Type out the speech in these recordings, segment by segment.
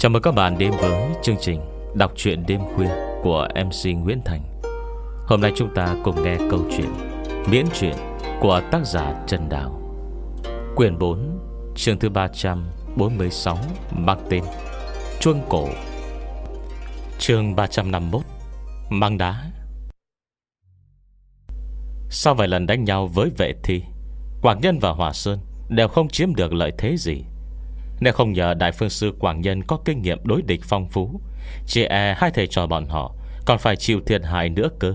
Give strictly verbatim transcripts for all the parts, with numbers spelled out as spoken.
Chào mừng các bạn đến với chương trình đọc truyện đêm khuya của em xê Nguyễn Thành. Hôm nay chúng ta cùng nghe câu chuyện miễn truyện của tác giả Trần Đào, quyển bốn, chương thứ ba trăm bốn mươi sáu, mang tên Chuông Cổ. Chương ba trăm năm mươi mốt, Mang Đá. Sau vài lần đánh nhau với vệ thi, Quảng Nhân và Hòa Sơn đều không chiếm được lợi thế gì. Nếu không nhờ Đại Phương Sư Quảng Nhân có kinh nghiệm đối địch phong phú, chỉ e hai thầy trò bọn họ còn phải chịu thiệt hại nữa cơ.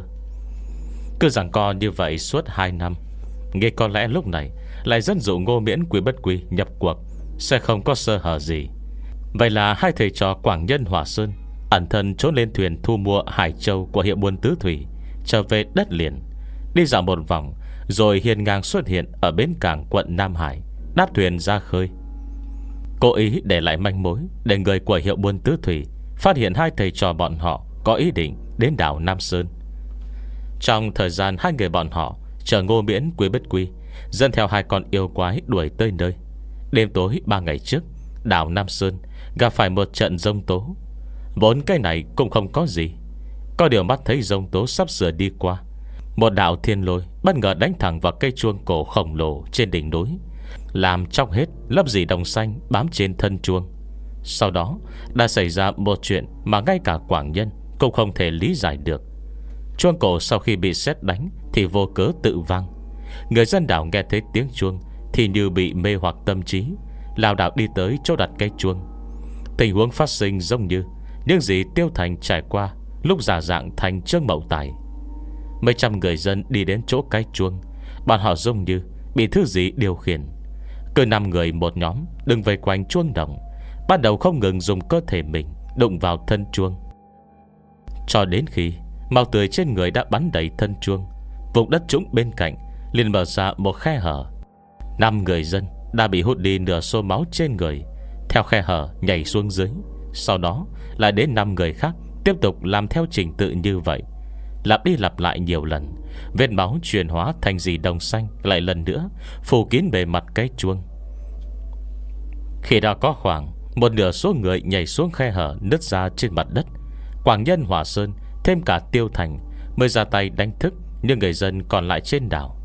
Cứ giằng co như vậy suốt hai năm, nghe có lẽ lúc này lại dẫn dụ Ngô Miễn Quý Bất Quy nhập cuộc sẽ không có sơ hở gì. Vậy là hai thầy trò Quảng Nhân Hòa Sơn ẩn thân trốn lên thuyền thu mua hải châu của hiệu buôn Tứ Thủy, trở về đất liền, đi dạo một vòng, rồi hiên ngang xuất hiện ở bến cảng quận Nam Hải, đáp thuyền ra khơi. Cố ý để lại manh mối để người của hiệu buôn Tứ Thủy phát hiện hai thầy trò bọn họ có ý định đến đảo Nam Sơn. Trong thời gian hai người bọn họ chờ Ngô Miễn Quý Bất Quy dẫn theo hai con yêu quái đuổi tới nơi, đêm tối ba ngày trước, đảo Nam Sơn gặp phải một trận giông tố. Vốn cái này cũng không có gì, có điều mắt thấy giông tố sắp sửa đi qua, một đạo thiên lôi bất ngờ đánh thẳng vào cây chuông cổ khổng lồ trên đỉnh núi, làm trong hết lớp dì đồng xanh bám trên thân chuông. Sau đó đã xảy ra một chuyện mà ngay cả Quảng Nhân cũng không thể lý giải được. Chuông cổ sau khi bị sét đánh thì vô cớ tự vang. Người dân đảo nghe thấy tiếng chuông thì như bị mê hoặc tâm trí, lao đảo đi tới chỗ đặt cây chuông. Tình huống phát sinh giống như những gì Tiêu Thành trải qua lúc giả dạng thành Trương Mậu Tài. Mấy trăm người dân đi đến chỗ cái chuông, bọn họ giống như bị thứ gì điều khiển. Cứ năm người một nhóm đứng vây quanh chuông đồng, bắt đầu không ngừng dùng cơ thể mình đụng vào thân chuông, cho đến khi máu tươi trên người đã bắn đầy thân chuông. Vùng đất trũng bên cạnh liền mở ra một khe hở. Năm người dân đã bị hút đi nửa số máu trên người, theo khe hở nhảy xuống dưới. Sau đó lại đến năm người khác tiếp tục làm theo trình tự như vậy, lặp đi lặp lại nhiều lần. Vết máu chuyển hóa thành dì đồng xanh lại lần nữa phủ kín bề mặt cái chuông. Khi đã có khoảng một nửa số người nhảy xuống khe hở nứt ra trên mặt đất, Quảng Nhân, Hòa Sơn thêm cả Tiêu Thành mới ra tay đánh thức những người dân còn lại trên đảo.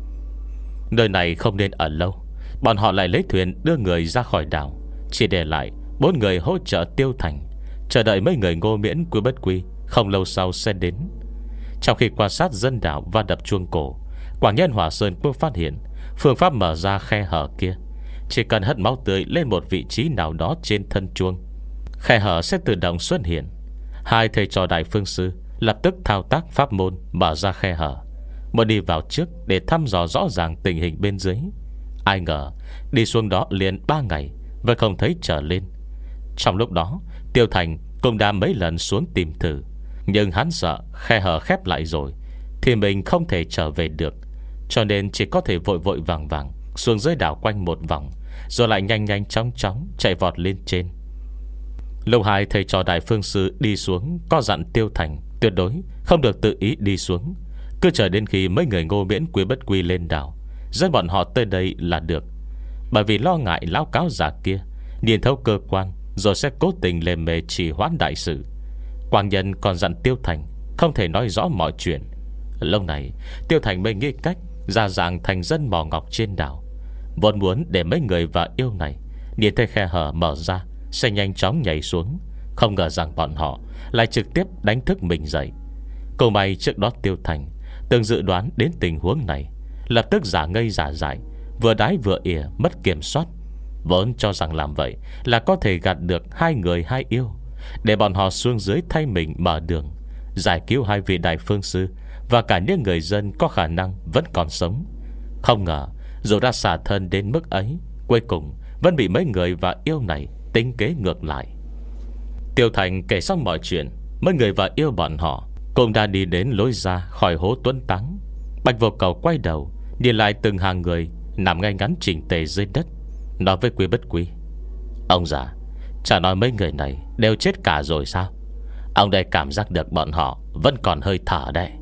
Nơi này không nên ở lâu, bọn họ lại lấy thuyền đưa người ra khỏi đảo, chỉ để lại bốn người hỗ trợ Tiêu Thành, chờ đợi mấy người Ngô Miễn Quý Bất Quy không lâu sau sẽ đến. Trong khi quan sát dân đảo và đập chuông cổ, Quảng Nhân, Hòa Sơn cũng phát hiện phương pháp mở ra khe hở kia. Chỉ cần hất máu tươi lên một vị trí nào đó trên thân chuông, khe hở sẽ tự động xuất hiện. Hai thầy trò Đại Phương Sư lập tức thao tác pháp môn mở ra khe hở, muốn đi vào trước để thăm dò rõ ràng tình hình bên dưới. Ai ngờ đi xuống đó liền ba ngày vẫn không thấy trở lên. Trong lúc đó Tiêu Thành cũng đã mấy lần xuống tìm thử, nhưng hắn sợ khe hở khép lại rồi thì mình không thể trở về được, cho nên chỉ có thể vội vội vàng vàng xuống dưới đảo quanh một vòng, rồi lại nhanh nhanh chóng chóng chạy vọt lên trên. Lúc hai thầy trò Đại Phương Sư đi xuống, có dặn Tiêu Thành tuyệt đối không được tự ý đi xuống, cứ chờ đến khi mấy người Ngô Miễn Quý Bất Quy lên đảo dẫn bọn họ tới đây là được. Bởi vì lo ngại lão cáo giả kia nhìn thấu cơ quan rồi sẽ cố tình lề mề trì hoãn đại sự, Quảng Nhân còn dặn Tiêu Thành không thể nói rõ mọi chuyện. Lâu này Tiêu Thành mới nghĩ cách ra dạng thành dân mỏ ngọc trên đảo, vốn muốn để mấy người và yêu này nhìn thấy khe hở mở ra sẽ nhanh chóng nhảy xuống. Không ngờ rằng bọn họ lại trực tiếp đánh thức mình dậy. Câu may trước đó Tiêu Thành từng dự đoán đến tình huống này, lập tức giả ngây giả dại, vừa đái vừa ỉa mất kiểm soát. Vốn cho rằng làm vậy là có thể gạt được hai người hai yêu, để bọn họ xuống dưới thay mình mở đường, giải cứu hai vị Đại Phương Sư và cả những người dân có khả năng vẫn còn sống. Không ngờ dù đã xả thân đến mức ấy, cuối cùng vẫn bị mấy người và yêu này tính kế ngược lại. Tiêu Thành kể xong mọi chuyện, mấy người và yêu bọn họ cũng đã đi đến lối ra khỏi hố Tuấn Táng. Bạch Vô Cầu quay đầu nhìn lại từng hàng người nằm ngay ngắn chỉnh tề dưới đất, nói với Quý Bất Quy: "Ông già, chả nói mấy người này đều chết cả rồi sao? Ông đây cảm giác được bọn họ vẫn còn hơi thở đây."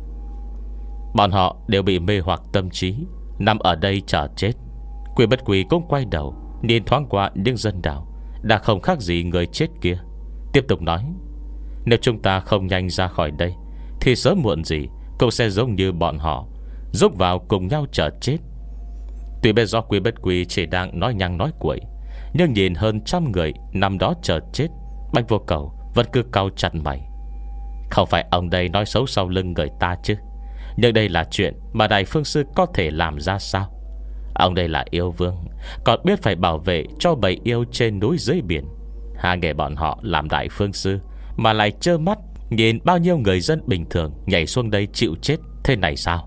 Bọn họ đều bị mê hoặc tâm trí, nằm ở đây chờ chết. Quý Bất Quy cũng quay đầu nhìn thoáng qua những dân đảo đã không khác gì người chết kia. Tiếp tục nói: Nếu chúng ta không nhanh ra khỏi đây thì sớm muộn gì cũng sẽ giống như bọn họ, rúc vào cùng nhau chờ chết. Tuy biết do Quy Bất Quy chỉ đang nói nhăng nói cuội, nhưng nhìn hơn trăm người nằm đó chờ chết, Bạch Vô Cầu vẫn cứ cau chặt mày. Không phải ông đây nói xấu sau lưng người ta chứ, nhưng đây là chuyện mà Đại Phương Sư có thể làm ra sao? Ông đây là yêu vương, còn biết phải bảo vệ cho bầy yêu trên núi dưới biển. Hai người bọn họ làm Đại Phương Sư mà lại trơ mắt nhìn bao nhiêu người dân bình thường nhảy xuống đây chịu chết thế này sao?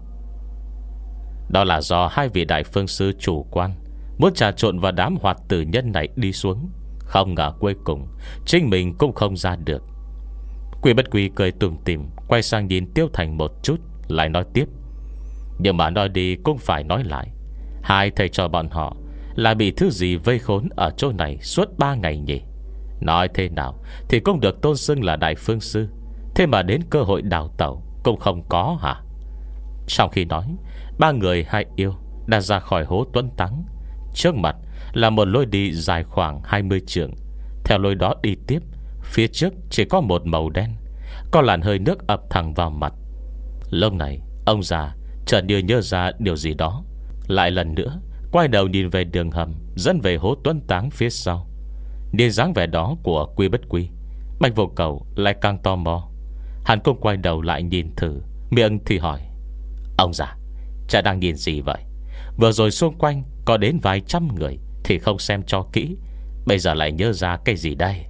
Đó là do hai vị Đại Phương Sư chủ quan, muốn trà trộn vào đám hoạt tử nhân này đi xuống. Không ngờ cuối cùng chính mình cũng không ra được. Quy Bất Quy cười tủm tỉm, quay sang nhìn Tiêu Thành một chút, lại nói tiếp: Nhưng mà nói đi cũng phải nói lại, hai thầy trò bọn họ là bị thứ gì vây khốn ở chỗ này suốt ba ngày nhỉ? Nói thế nào thì cũng được tôn xưng là Đại Phương Sư, thế mà đến cơ hội đào tẩu cũng không có hả? Trong khi nói, ba người hai yêu đã ra khỏi hố Tuấn Tắng. Trước mặt là một lối đi dài khoảng hai mươi trượng. Theo lối đó đi tiếp, phía trước chỉ có một màu đen, có làn hơi nước ập thẳng vào mặt. Lúc này ông già chợt như nhớ ra điều gì đó, lại lần nữa quay đầu nhìn về đường hầm dẫn về hố Tuấn Táng phía sau. Nhìn dáng vẻ đó của Quy Bất Quy, Bạch Vô Cầu lại càng tò mò. Hắn cũng quay đầu lại nhìn thử, miệng thì hỏi: Ông già, chả đang nhìn gì vậy? Vừa rồi xung quanh có đến vài trăm người thì không xem cho kỹ, bây giờ lại nhớ ra cái gì đây?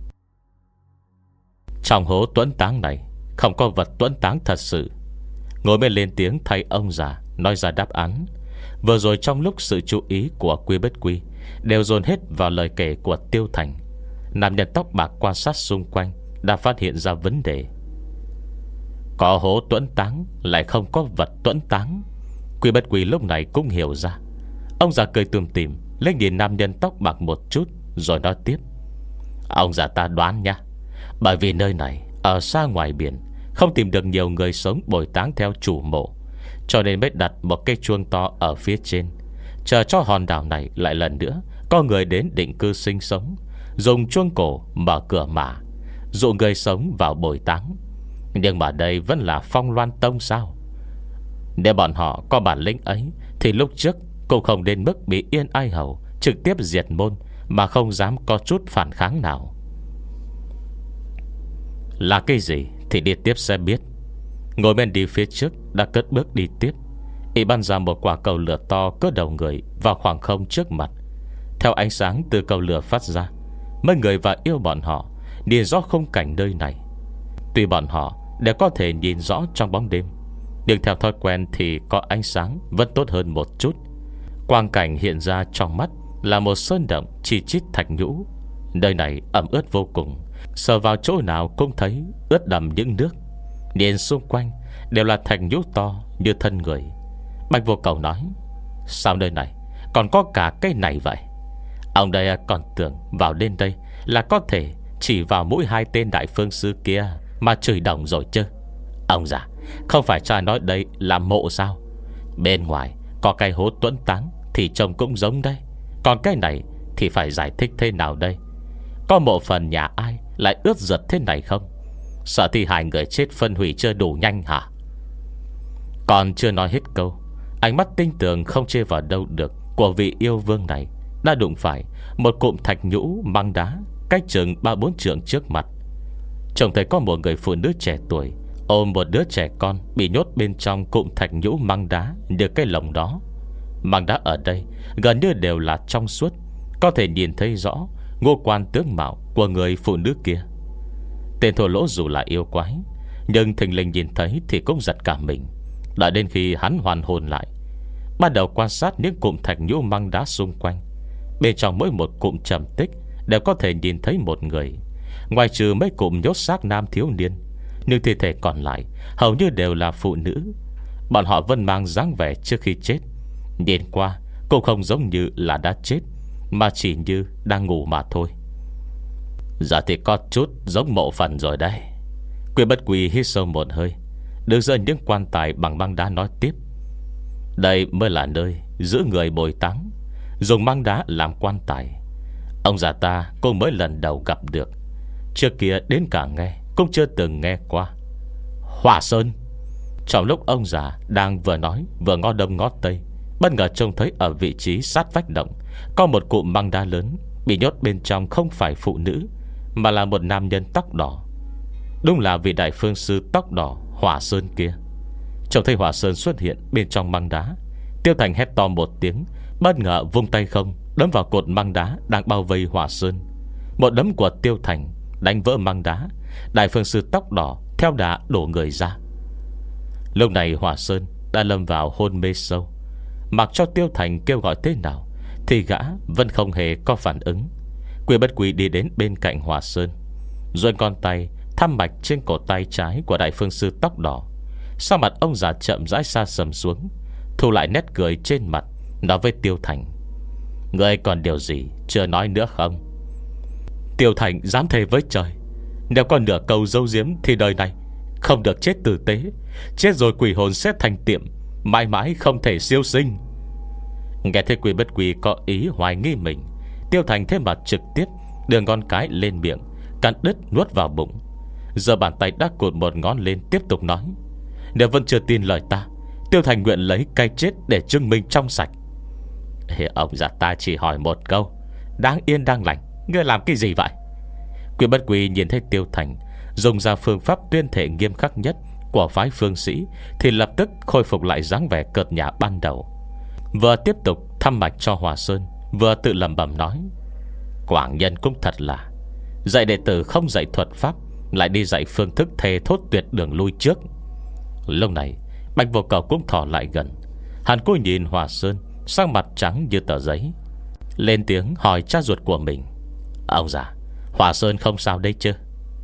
Trong hố Tuấn Táng này không có vật Tuấn Táng thật sự. Ngồi bên lên tiếng thay ông già nói ra đáp án. Vừa rồi trong lúc sự chú ý của Quy Bất Quy đều dồn hết vào lời kể của Tiêu Thành, nam nhân tóc bạc quan sát xung quanh đã phát hiện ra vấn đề. Có hố Tuấn Táng lại không có vật Tuấn Táng. Quy Bất Quy lúc này cũng hiểu ra. Ông già cười tùm tìm, lên nhìn nam nhân tóc bạc một chút, rồi nói tiếp: Ông già ta đoán nha, bởi vì nơi này ở xa ngoài biển, không tìm được nhiều người sống bồi táng theo chủ mộ, cho nên mới đặt một cái chuông to ở phía trên, chờ cho hòn đảo này lại lần nữa có người đến định cư sinh sống, dùng chuông cổ mở cửa mả, dụ người sống vào bồi táng. Nhưng mà đây vẫn là Phong Loan Tông sao? Nếu bọn họ có bản lĩnh ấy thì lúc trước cũng không đến mức bị Yên Ai Hầu trực tiếp diệt môn mà không dám có chút phản kháng nào. Là cái gì thì đi tiếp sẽ biết. Ngồi bên đi phía trước đã cất bước đi tiếp. Y bắn ra một quả cầu lửa to cỡ đầu người vào khoảng không trước mặt. Theo ánh sáng từ cầu lửa phát ra, mấy người và yêu bọn họ nhìn rõ khung cảnh nơi này. Tuy bọn họ đều có thể nhìn rõ trong bóng đêm, nhưng theo thói quen thì có ánh sáng vẫn tốt hơn một chút. Quang cảnh hiện ra trong mắt là một sơn động chi chít thạch nhũ. Nơi này ẩm ướt vô cùng, sờ vào chỗ nào cũng thấy ướt đầm những nước. Nhìn xung quanh đều là thạch nhũ to như thân người. Bạch Vô Cầu nói: Sao nơi này còn có cả cái này vậy? Ông đây còn tưởng vào đến đây là có thể chỉ vào mũi hai tên Đại Phương Sư kia mà chửi đồng rồi chứ. Ông già, không phải cha nói đây là mộ sao? Bên ngoài có cái hố Tuấn Táng thì trông cũng giống đây, còn cái này thì phải giải thích thế nào đây? Có mộ phần nhà ai lại ướt rượt thế này không? Sợ thi hài người chết phân hủy chưa đủ nhanh hả? Còn chưa nói hết câu, ánh mắt tinh tường không chê vào đâu được của vị yêu vương này đã đụng phải một cụm thạch nhũ măng đá cách chừng ba bốn trượng trước mặt. Trông thấy có một người phụ nữ trẻ tuổi ôm một đứa trẻ con bị nhốt bên trong cụm thạch nhũ măng đá như cái lồng đó. Măng đá ở đây gần như đều là trong suốt, có thể nhìn thấy rõ ngũ quan tướng mạo của người phụ nữ kia. Tên thổ lỗ dù là yêu quái, nhưng thình lình nhìn thấy thì cũng giật cả mình. Đợi đến khi hắn hoàn hồn lại, bắt đầu quan sát những cụm thạch nhũ măng đá xung quanh. Bên trong mỗi một cụm trầm tích đều có thể nhìn thấy một người, ngoài trừ mấy cụm nhốt xác nam thiếu niên, nhưng thi thể còn lại hầu như đều là phụ nữ. Bọn họ vẫn mang dáng vẻ trước khi chết, nhìn qua cũng không giống như là đã chết, mà chỉ như đang ngủ mà thôi. Giờ thì có chút giống mộ phần rồi đây. Quy Bất Quy hít sâu một hơi, được rơi những quan tài bằng băng đá nói tiếp: Đây mới là nơi giữ người bồi táng, dùng băng đá làm quan tài. Ông già ta cũng mới lần đầu gặp được, trước kia đến cả nghe cũng chưa từng nghe qua. Hỏa Sơn. Trong lúc ông già đang vừa nói vừa ngó đông ngó tây, bất ngờ trông thấy ở vị trí sát vách động có một cụm măng đá lớn, bị nhốt bên trong không phải phụ nữ, mà là một nam nhân tóc đỏ. Đúng là vị đại phương sư tóc đỏ Hỏa Sơn kia. Trông thấy Hỏa Sơn xuất hiện bên trong măng đá, Tiêu Thành hét to một tiếng, bất ngờ vung tay không đấm vào cột măng đá đang bao vây Hỏa Sơn. Một đấm của Tiêu Thành đánh vỡ măng đá, đại phương sư tóc đỏ theo đà đổ người ra. Lúc này Hỏa Sơn đã lâm vào hôn mê sâu. Mặc cho Tiêu Thành kêu gọi thế nào thì gã vẫn không hề có phản ứng. Quy Bất Quy đi đến bên cạnh Hỏa Sơn, rồi con tay thăm mạch trên cổ tay trái của đại phương sư tóc đỏ. Sau mặt ông già chậm rãi xa sầm xuống, thu lại nét cười trên mặt, nói với Tiêu Thành: Ngươi còn điều gì chưa nói nữa không? Tiêu Thành dám thề với trời, nếu còn nửa câu dâu diếm thì đời này không được chết tử tế. Chết rồi quỷ hồn sẽ thành tiệm, mãi mãi không thể siêu sinh. Nghe thấy Quy Bất Quy có ý hoài nghi mình, Tiêu Thành thêm mặt trực tiếp đưa ngón cái lên miệng, cắn đứt nuốt vào bụng. Giờ bàn tay đã cột một ngón lên, tiếp tục nói: Nếu vẫn chưa tin lời ta, Tiêu Thành nguyện lấy cái chết để chứng minh trong sạch. Ông già ta chỉ hỏi một câu, đáng yên đang lành, ngươi làm cái gì vậy? Quy Bất Quy nhìn thấy Tiêu Thành dùng ra phương pháp tuyên thể nghiêm khắc nhất của phái phương sĩ, thì lập tức khôi phục lại dáng vẻ cợt nhả ban đầu. Vừa tiếp tục thăm mạch cho Hỏa Sơn, vừa tự lẩm bẩm nói: Quảng Nhân cũng thật là dạy đệ tử không dạy thuật pháp, lại đi dạy phương thức thề thốt tuyệt đường lui trước. Lúc này Bạch Vô Cầu cũng thò lại gần. Hắn cô nhìn Hỏa Sơn, sắc mặt trắng như tờ giấy, lên tiếng hỏi cha ruột của mình: Ông già, Hỏa Sơn không sao đây chứ?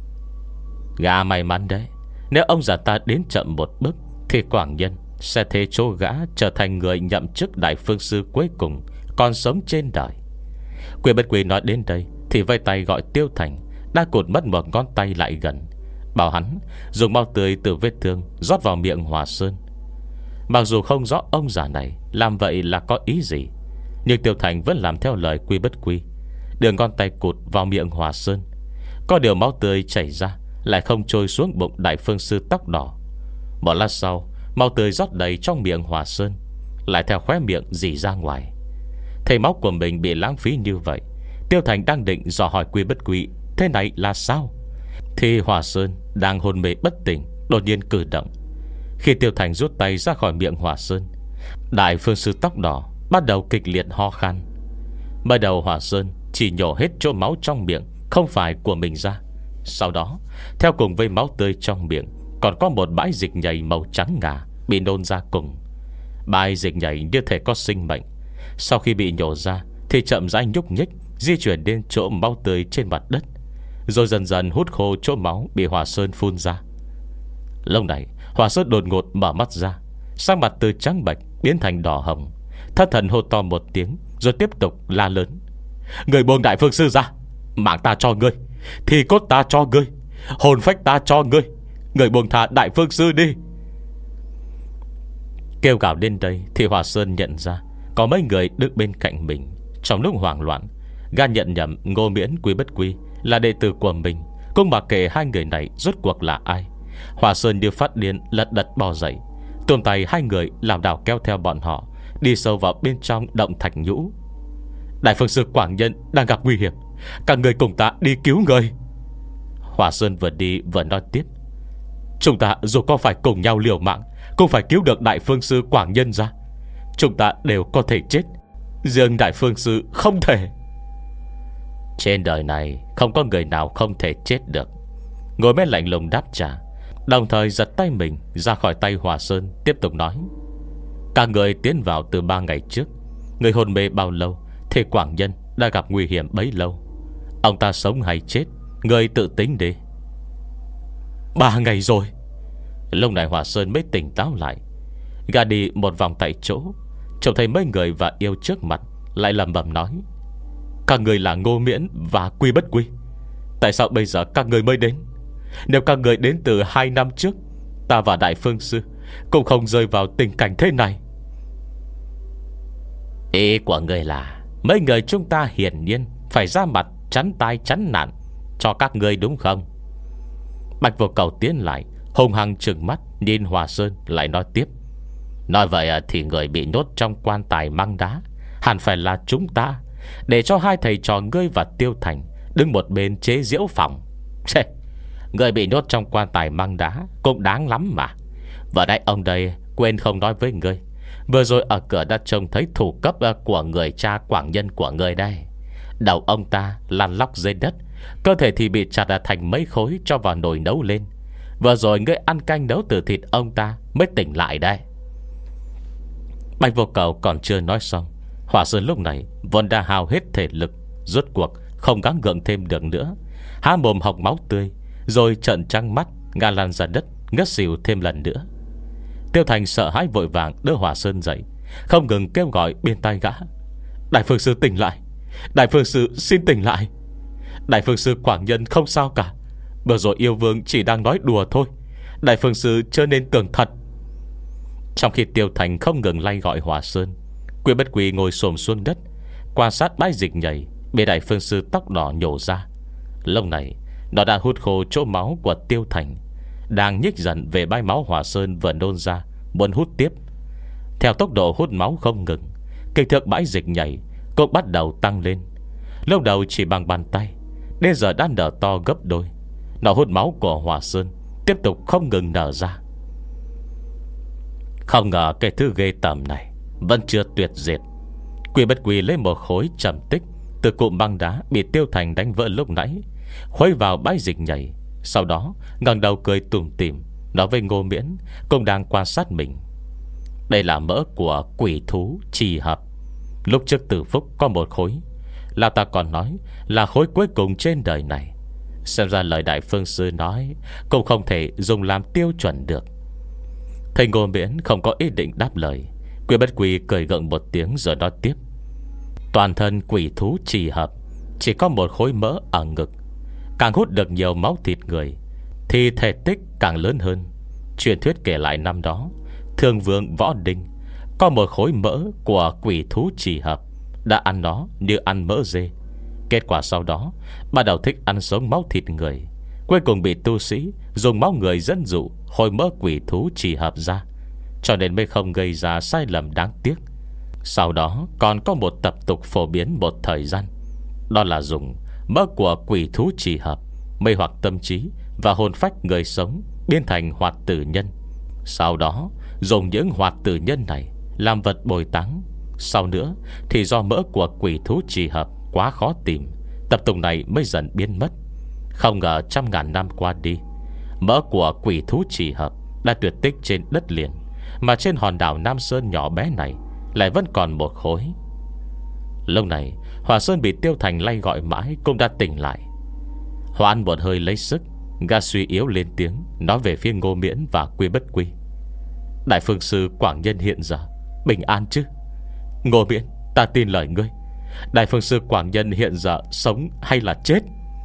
Gã may mắn đấy, nếu ông già ta đến chậm một bước thì Quảng Nhân sẽ thế chỗ gã trở thành người nhậm chức đại phương sư cuối cùng còn sống trên đời. Quy Bất Quy nói đến đây thì vây tay gọi Tiêu Thành đã cụt mất một ngón tay lại gần, bảo hắn dùng máu tươi từ vết thương rót vào miệng Hỏa Sơn. Mặc dù không rõ ông già này làm vậy là có ý gì, nhưng Tiêu Thành vẫn làm theo lời Quy Bất Quy, đưa ngón tay cụt vào miệng Hỏa Sơn. Có điều máu tươi chảy ra lại không trôi xuống bụng đại phương sư tóc đỏ. Một lát sau, máu tươi rót đầy trong miệng Hỏa Sơn, lại theo khóe miệng rỉ ra ngoài. Thấy máu của mình bị lãng phí như vậy, Tiêu Thành đang định dò hỏi Quy Bất Quy thế này là sao, thì Hỏa Sơn đang hôn mê bất tỉnh đột nhiên cử động. Khi Tiêu Thành rút tay ra khỏi miệng Hỏa Sơn, đại phương sư tóc đỏ bắt đầu kịch liệt ho khan. Mới đầu Hỏa Sơn chỉ nhổ hết chỗ máu trong miệng không phải của mình ra. Sau đó, theo cùng với máu tươi trong miệng, còn có một bãi dịch nhầy màu trắng ngà bị nôn ra cùng. Bãi dịch nhầy như thể có sinh mệnh. Sau khi bị nhổ ra thì chậm rãi nhúc nhích, di chuyển đến chỗ máu tươi trên mặt đất, rồi dần dần hút khô chỗ máu bị Hỏa Sơn phun ra. Lúc này Hỏa Sơn đột ngột mở mắt ra, sắc mặt từ trắng bệch biến thành đỏ hồng, thất thần hô to một tiếng, rồi tiếp tục la lớn: Người buông đại phương sư ra, mạng ta cho ngươi, thì cốt ta cho ngươi, hồn phách ta cho ngươi, người buông tha đại phương sư đi. Kêu gào đến đây thì Hỏa Sơn nhận ra có mấy người đứng bên cạnh mình. Trong lúc hoảng loạn, gã nhận nhầm Ngô Miễn, Quy Bất Quy là đệ tử của mình, cũng mặc kệ hai người này rốt cuộc là ai. Hỏa Sơn như phát điên lật đật bò dậy, tuôn tay hai người làm đảo kéo theo bọn họ đi sâu vào bên trong động thạch nhũ. Đại phương sư Quảng Nhân đang gặp nguy hiểm, các người cùng ta đi cứu người. Hỏa Sơn vừa đi vừa nói tiếp: Chúng ta dù có phải cùng nhau liều mạng, cũng phải cứu được đại phương sư Quảng Nhân ra. Chúng ta đều có thể chết, riêng đại phương sư không thể. Trên đời này không có người nào không thể chết được. Ngồi bên lạnh lùng đáp trả, đồng thời giật tay mình ra khỏi tay Hỏa Sơn, tiếp tục nói: Các người tiến vào từ ba ngày trước, người hôn mê bao lâu thì Quảng Nhân đã gặp nguy hiểm bấy lâu. Ông ta sống hay chết, người tự tính đi. Ba ngày rồi. Lúc này Hỏa Sơn mới tỉnh táo lại. Gã đi một vòng tại chỗ, trông thấy mấy người và yêu trước mặt, lại lẩm bẩm nói: Các người là Ngô Miễn và Quy Bất Quy, tại sao bây giờ các người mới đến? Nếu các người đến từ hai năm trước, ta và đại phương sư cũng không rơi vào tình cảnh thế này. Ý của người là mấy người chúng ta hiển nhiên phải ra mặt chắn tai chắn nạn cho các ngươi đúng không? Bạch Vô Cầu tiến lại, hung hăng trừng mắt nhìn Hòa Sơn, lại nói tiếp: Nói vậy thì người bị nhốt trong quan tài măng đá hẳn phải là chúng ta, để cho hai thầy trò ngươi và Tiêu Thành đứng một bên chế giễu phòng. Chê, người bị nhốt trong quan tài măng đá cũng đáng lắm mà. Vừa nãy ông đây quên không nói với ngươi, vừa rồi ở cửa đã trông thấy thủ cấp của người cha Quảng Nhân của ngươi đây. Đầu ông ta lăn lóc dưới đất, cơ thể thì bị chặt thành mấy khối cho vào nồi nấu lên. Vừa rồi ngươi ăn canh nấu từ thịt ông ta mới tỉnh lại đây. Bạch Vô Cầu còn chưa nói xong, Hỏa Sơn lúc này vốn đã hao hết thể lực, rốt cuộc không gắng gượng thêm được nữa, há mồm học máu tươi, rồi trợn trắng mắt ngã lăn ra đất, ngất xỉu thêm lần nữa. Tiêu Thành sợ hãi vội vàng đỡ Hỏa Sơn dậy, không ngừng kêu gọi bên tai gã: Đại Phương Sư tỉnh lại, Đại Phương Sư xin tỉnh lại. Đại Phương Sư Quảng Nhân không sao cả, vừa rồi yêu vương chỉ đang nói đùa thôi, Đại Phương Sư chớ nên tưởng thật. Trong khi Tiêu Thành không ngừng lay gọi Hỏa Sơn, Quy Bất Quy ngồi xổm xuống đất, quan sát bãi dịch nhảy bị Đại Phương Sư tóc đỏ nhổ ra. Lúc này nó đã hút khô chỗ máu của Tiêu Thành, đang nhích dần về bãi máu Hỏa Sơn vừa nôn ra, muốn hút tiếp. Theo tốc độ hút máu không ngừng, kích thước bãi dịch nhảy cũng bắt đầu tăng lên. Lúc đầu chỉ bằng bàn tay, đến giờ đã nở to gấp đôi. Nó hút máu của Hỏa Sơn tiếp tục không ngừng nở ra. Không ngờ cái thứ ghê tởm này vẫn chưa tuyệt diệt. Quy Bất Quy lấy một khối trầm tích từ cụm băng đá bị Tiêu Thành đánh vỡ lúc nãy, khuấy vào bãi dịch nhảy. Sau đó ngẩng đầu cười tủm tỉm nói với Ngô Miễn cũng đang quan sát mình: Đây là mỡ của quỷ thú trì hợp. Lúc trước Tử Phúc có một khối, lão ta còn nói là khối cuối cùng trên đời này. Xem ra lời Đại Phương Sư nói cũng không thể dùng làm tiêu chuẩn được. Thầy Ngô Miễn không có ý định đáp lời. Quy Bất Quy cười gượng một tiếng rồi nói tiếp: Toàn thân quỷ thú trì hợp chỉ có một khối mỡ ở ngực, càng hút được nhiều máu thịt người thì thể tích càng lớn hơn. Truyền thuyết kể lại năm đó Thương Vương Võ Đinh có một khối mỡ của quỷ thú trì hợp, đã ăn nó như ăn mỡ dê. Kết quả sau đó bắt đầu thích ăn sống máu thịt người, cuối cùng bị tu sĩ dùng máu người dẫn dụ hồi mỡ quỷ thú trì hợp ra, cho nên mới không gây ra sai lầm đáng tiếc. Sau đó còn có một tập tục phổ biến một thời gian, đó là dùng mỡ của quỷ thú trì hợp mê hoặc tâm trí và hồn phách người sống biến thành hoạt tử nhân. Sau đó dùng những hoạt tử nhân này làm vật bồi táng. Sau nữa thì do mỡ của quỷ thú trì hợp quá khó tìm, tập tục này mới dần biến mất. Không ngờ trăm ngàn năm qua đi, mỡ của quỷ thú trì hợp đã tuyệt tích trên đất liền, mà trên hòn đảo Nam Sơn nhỏ bé này lại vẫn còn một khối. Lúc này Hòa Sơn bị Tiêu Thành lay gọi mãi cũng đã tỉnh lại. Hòa ăn một hơi lấy sức, gã suy yếu lên tiếng nói về phía Ngô Miễn và Quy Bất Quy: Đại Phương Sư Quảng Nhân hiện giờ bình an chứ? Ngô Miễn, ta tin lời ngươi. Đại Phương Sư Quảng Nhân hiện giờ sống hay là chết?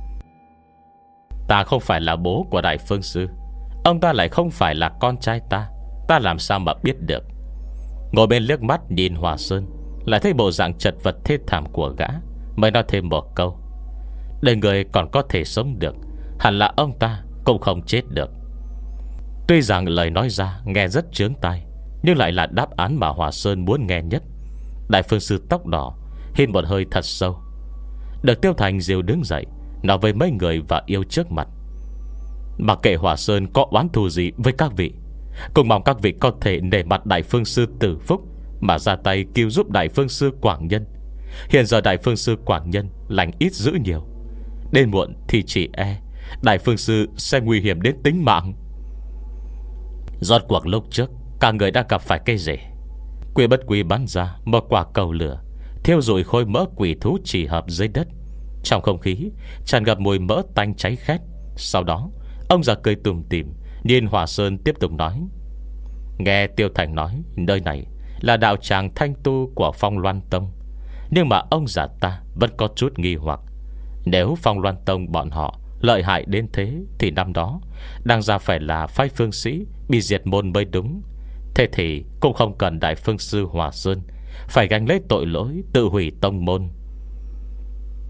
Ta không phải là bố của Đại Phương Sư, ông ta lại không phải là con trai ta, ta làm sao mà biết được? Ngồi bên liếc mắt nhìn Hòa Sơn, lại thấy bộ dạng chật vật thê thảm của gã, mới nói thêm một câu: Để người còn có thể sống được, hẳn là ông ta cũng không chết được. Tuy rằng lời nói ra nghe rất chướng tai, nhưng lại là đáp án mà Hòa Sơn muốn nghe nhất. Đại Phương Sư tóc đỏ hít một hơi thật sâu, được Tiêu Thành dìu đứng dậy, nói với mấy người và yêu trước mặt: Mặc kệ Hòa Sơn có oán thù gì với các vị, cũng mong các vị có thể nể mặt Đại Phương Sư Tử Phúc mà ra tay cứu giúp Đại Phương Sư Quảng Nhân. Hiện giờ Đại Phương Sư Quảng Nhân lành ít dữ nhiều, đến muộn thì chỉ e Đại Phương Sư sẽ nguy hiểm đến tính mạng. Rốt cuộc lúc trước cả người đã gặp phải cái gì? Quy Bất Quy bắn ra một quả cầu lửa, thiêu rụi khối mỡ quỷ thú trì hợp dưới đất. Trong không khí tràn ngập mùi mỡ tanh cháy khét. Sau đó ông già cười tủm tỉm nhìn Hòa Sơn tiếp tục nói: Nghe Tiêu Thành nói nơi này là đạo tràng thanh tu của Phong Loan Tông, nhưng mà ông già ta vẫn có chút nghi hoặc. Nếu Phong Loan Tông bọn họ lợi hại đến thế thì năm đó đang ra phải là phái phương sĩ bị diệt môn mới đúng. Thế thì cũng không cần Đại Phương Sư Hòa Sơn phải gánh lấy tội lỗi tự hủy tông môn.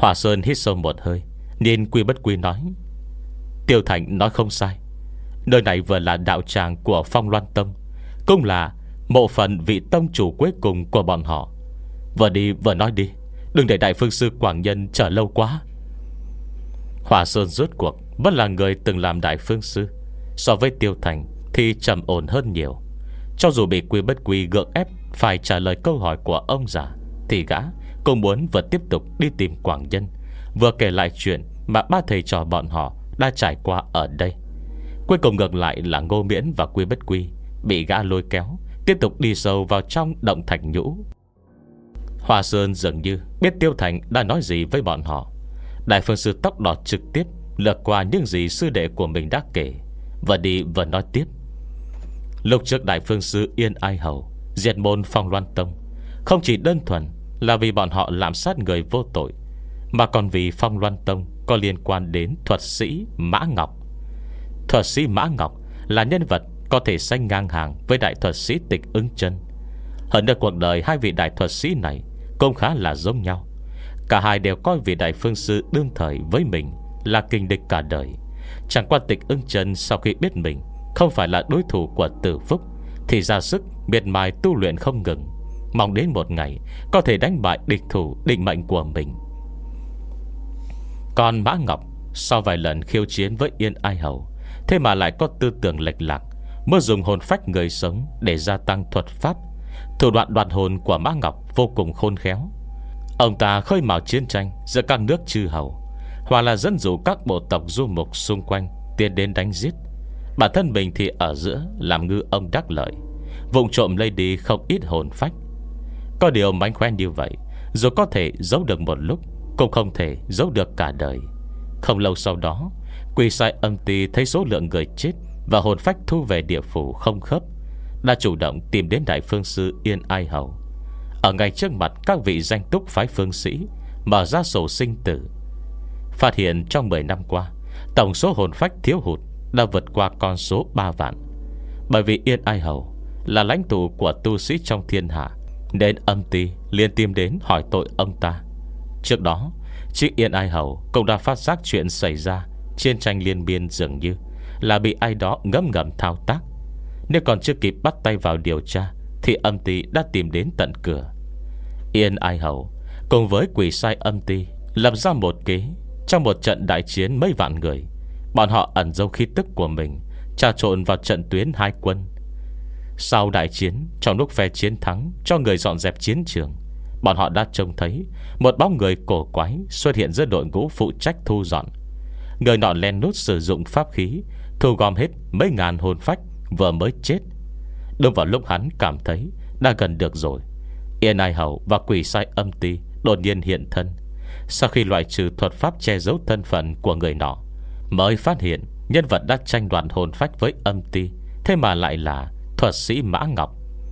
Hòa Sơn hít sâu một hơi, nhìn Quy Bất Quy nói: Tiêu Thành nói không sai. Nơi này vừa là đạo tràng của Phong Loan Tông, cũng là mộ phần vị tông chủ cuối cùng của bọn họ. Vừa đi vừa nói đi, đừng để Đại Phương Sư Quảng Nhân chờ lâu quá. Hòa Sơn rốt cuộc vẫn là người từng làm Đại Phương Sư, so với Tiêu Thành thì trầm ổn hơn nhiều. Cho dù bị Quy Bất Quy gượng ép phải trả lời câu hỏi của ông già, thì gã cũng muốn vừa tiếp tục đi tìm Quảng Nhân, vừa kể lại chuyện mà ba thầy trò bọn họ đã trải qua ở đây. Cuối cùng ngược lại là Ngô Miễn và Quy Bất Quy bị gã lôi kéo tiếp tục đi sâu vào trong động thạch nhũ. Hòa Sơn dường như biết Tiêu Thành đã nói gì với bọn họ. Đại Phương Sư tóc đỏ trực tiếp lược qua những gì sư đệ của mình đã kể, và đi và nói tiếp. Lúc trước Đại Phương Sư Yên Ai Hầu diệt môn Phong Loan Tông, không chỉ đơn thuần là vì bọn họ làm sát người vô tội, mà còn vì Phong Loan Tông có liên quan đến thuật sĩ Mã Ngọc. Thuật sĩ Mã Ngọc là nhân vật có thể sánh ngang hàng với đại thuật sĩ Tịch Ưng Chân. Hơn nữa cuộc đời hai vị đại thuật sĩ này cũng khá là giống nhau. Cả hai đều coi vị Đại Phương Sư đương thời với mình là kình địch cả đời. Chẳng qua Tịch Ưng Chân sau khi biết mình không phải là đối thủ của Tử Phúc, thì ra sức miệt mài tu luyện không ngừng, mong đến một ngày có thể đánh bại địch thủ định mệnh của mình. Còn Mã Ngọc sau vài lần khiêu chiến với Yên Ai Hầu, thế mà lại có tư tưởng lệch lạc, muốn dùng hồn phách người sống để gia tăng thuật pháp. Thủ đoạn đoạt hồn của Mã Ngọc vô cùng khôn khéo. Ông ta khơi mào chiến tranh giữa các nước chư hầu, hoặc là dẫn dụ các bộ tộc du mục xung quanh tiến đến đánh giết. Bản thân mình thì ở giữa làm ngư ông đắc lợi, vụng trộm lấy đi không ít hồn phách. Có điều mánh khóe như vậy, dù có thể giấu được một lúc, cũng không thể giấu được cả đời. Không lâu sau đó, Quỷ Sai Âm Ty thấy số lượng người chết và hồn phách thu về địa phủ không khớp, đã chủ động tìm đến Đại Phương Sư Yên Ai Hầu. Ở ngay trước mặt các vị danh túc phái phương sĩ, mở ra sổ sinh tử. Phát hiện trong mười năm qua, tổng số hồn phách thiếu hụt đã vượt qua con số ba vạn. Bởi vì Yên Ai Hầu là lãnh tụ của tu sĩ trong thiên hạ, nên Âm Ty liền tìm đến hỏi tội ông ta. Trước đó, chiếc Yên Ai Hầu cũng đã phát giác chuyện xảy ra chiến tranh liên miên dường như là bị ai đó ngấm ngầm thao tác. Nếu còn chưa kịp bắt tay vào điều tra, thì Âm Ty đã tìm đến tận cửa. Yên Ai Hầu cùng với Quỷ Sai Âm Ty lập ra một kế. Trong một trận đại chiến mấy vạn người, bọn họ ẩn giấu khí tức của mình, trà trộn vào trận tuyến hai quân. Sau đại chiến, trong lúc phe chiến thắng cho người dọn dẹp chiến trường, bọn họ đã trông thấy một bóng người cổ quái xuất hiện giữa đội ngũ phụ trách thu dọn. Người nọ len nút sử dụng pháp khí thu gom hết mấy ngàn hồn phách vừa mới chết. Đúng vào lúc hắn cảm thấy đã gần được rồi, Yên Ai Hầu và Quỷ Sai Âm Ty đột nhiên hiện thân. Sau khi loại trừ thuật pháp che giấu thân phận của người nọ, mới phát hiện nhân vật đã tranh đoạt hồn phách với Âm Ty thế mà lại là thuật sĩ Mã Ngọc.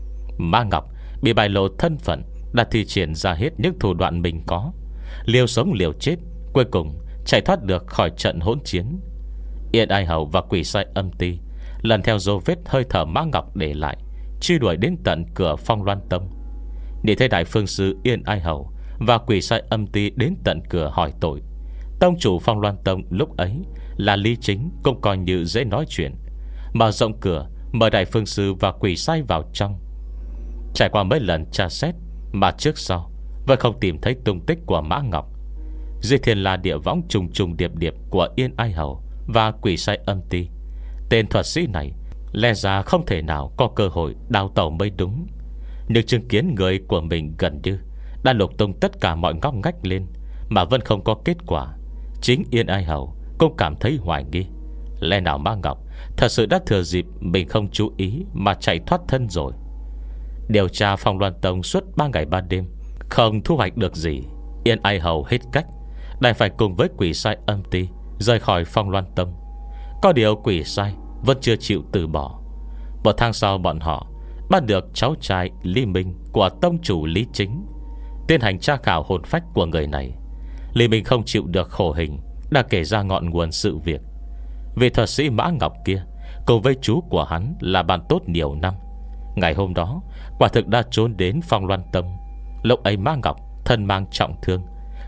Mã Ngọc bị bại lộ thân phận, đã thi triển ra hết những thủ đoạn mình có, liều sống liều chết, cuối cùng chạy thoát được khỏi trận hỗn chiến. Yên Ai Hầu và Quỷ Sai Âm Ty lần theo dấu vết hơi thở Mã Ngọc để lại, truy đuổi đến tận cửa Phong Loan Tông. Nhìn thấy Đại Phương Sư Yên Ai Hầu và Quỷ Sai Âm Ty đến tận cửa hỏi tội, tông chủ Phong Loan Tông lúc ấy là Lý Chính cũng coi như dễ nói chuyện, mở rộng cửa mời Đại Phương Sư và Quỷ Sai vào trong. Trải qua mấy lần tra xét, mà trước sau vẫn không tìm thấy tung tích của Mã Ngọc. Dưới thiên la địa võng trùng trùng điệp điệp của Yên Ai Hầu và Quỷ Sai Âm Ty, tên thuật sĩ này lẽ ra không thể nào có cơ hội đào tẩu mới đúng. Nhưng chứng kiến người của mình gần như đã lục tung tất cả mọi ngóc ngách lên mà vẫn không có kết quả. Chính Yên Ai Hầu cũng cảm thấy hoài nghi, lẽ nào Mã Ngọc thật sự đã thừa dịp mình không chú ý mà chạy thoát thân rồi. Điều tra Phong Loan Tông suốt ba ngày ba đêm, không thu hoạch được gì. Yên Ai Hầu hết cách, đành phải cùng với Quỷ Sai Âm Ty rời khỏi Phong Loan Tông. Có điều Quỷ Sai vẫn chưa chịu từ bỏ. Một tháng sau, bọn họ bắt được cháu trai Lý Minh của tông chủ Lý Chính, tiến hành tra khảo hồn phách của người này. Lý Minh không chịu được khổ hình, đã kể ra ngọn nguồn sự việc. Vị thuật sĩ Mã Ngọc kia cùng với chú của hắn là bạn tốt nhiều năm. Ngày hôm đó quả thực đã trốn đến Phong Loan Tông. Lúc ấy Mã Ngọc thân mang trọng thương,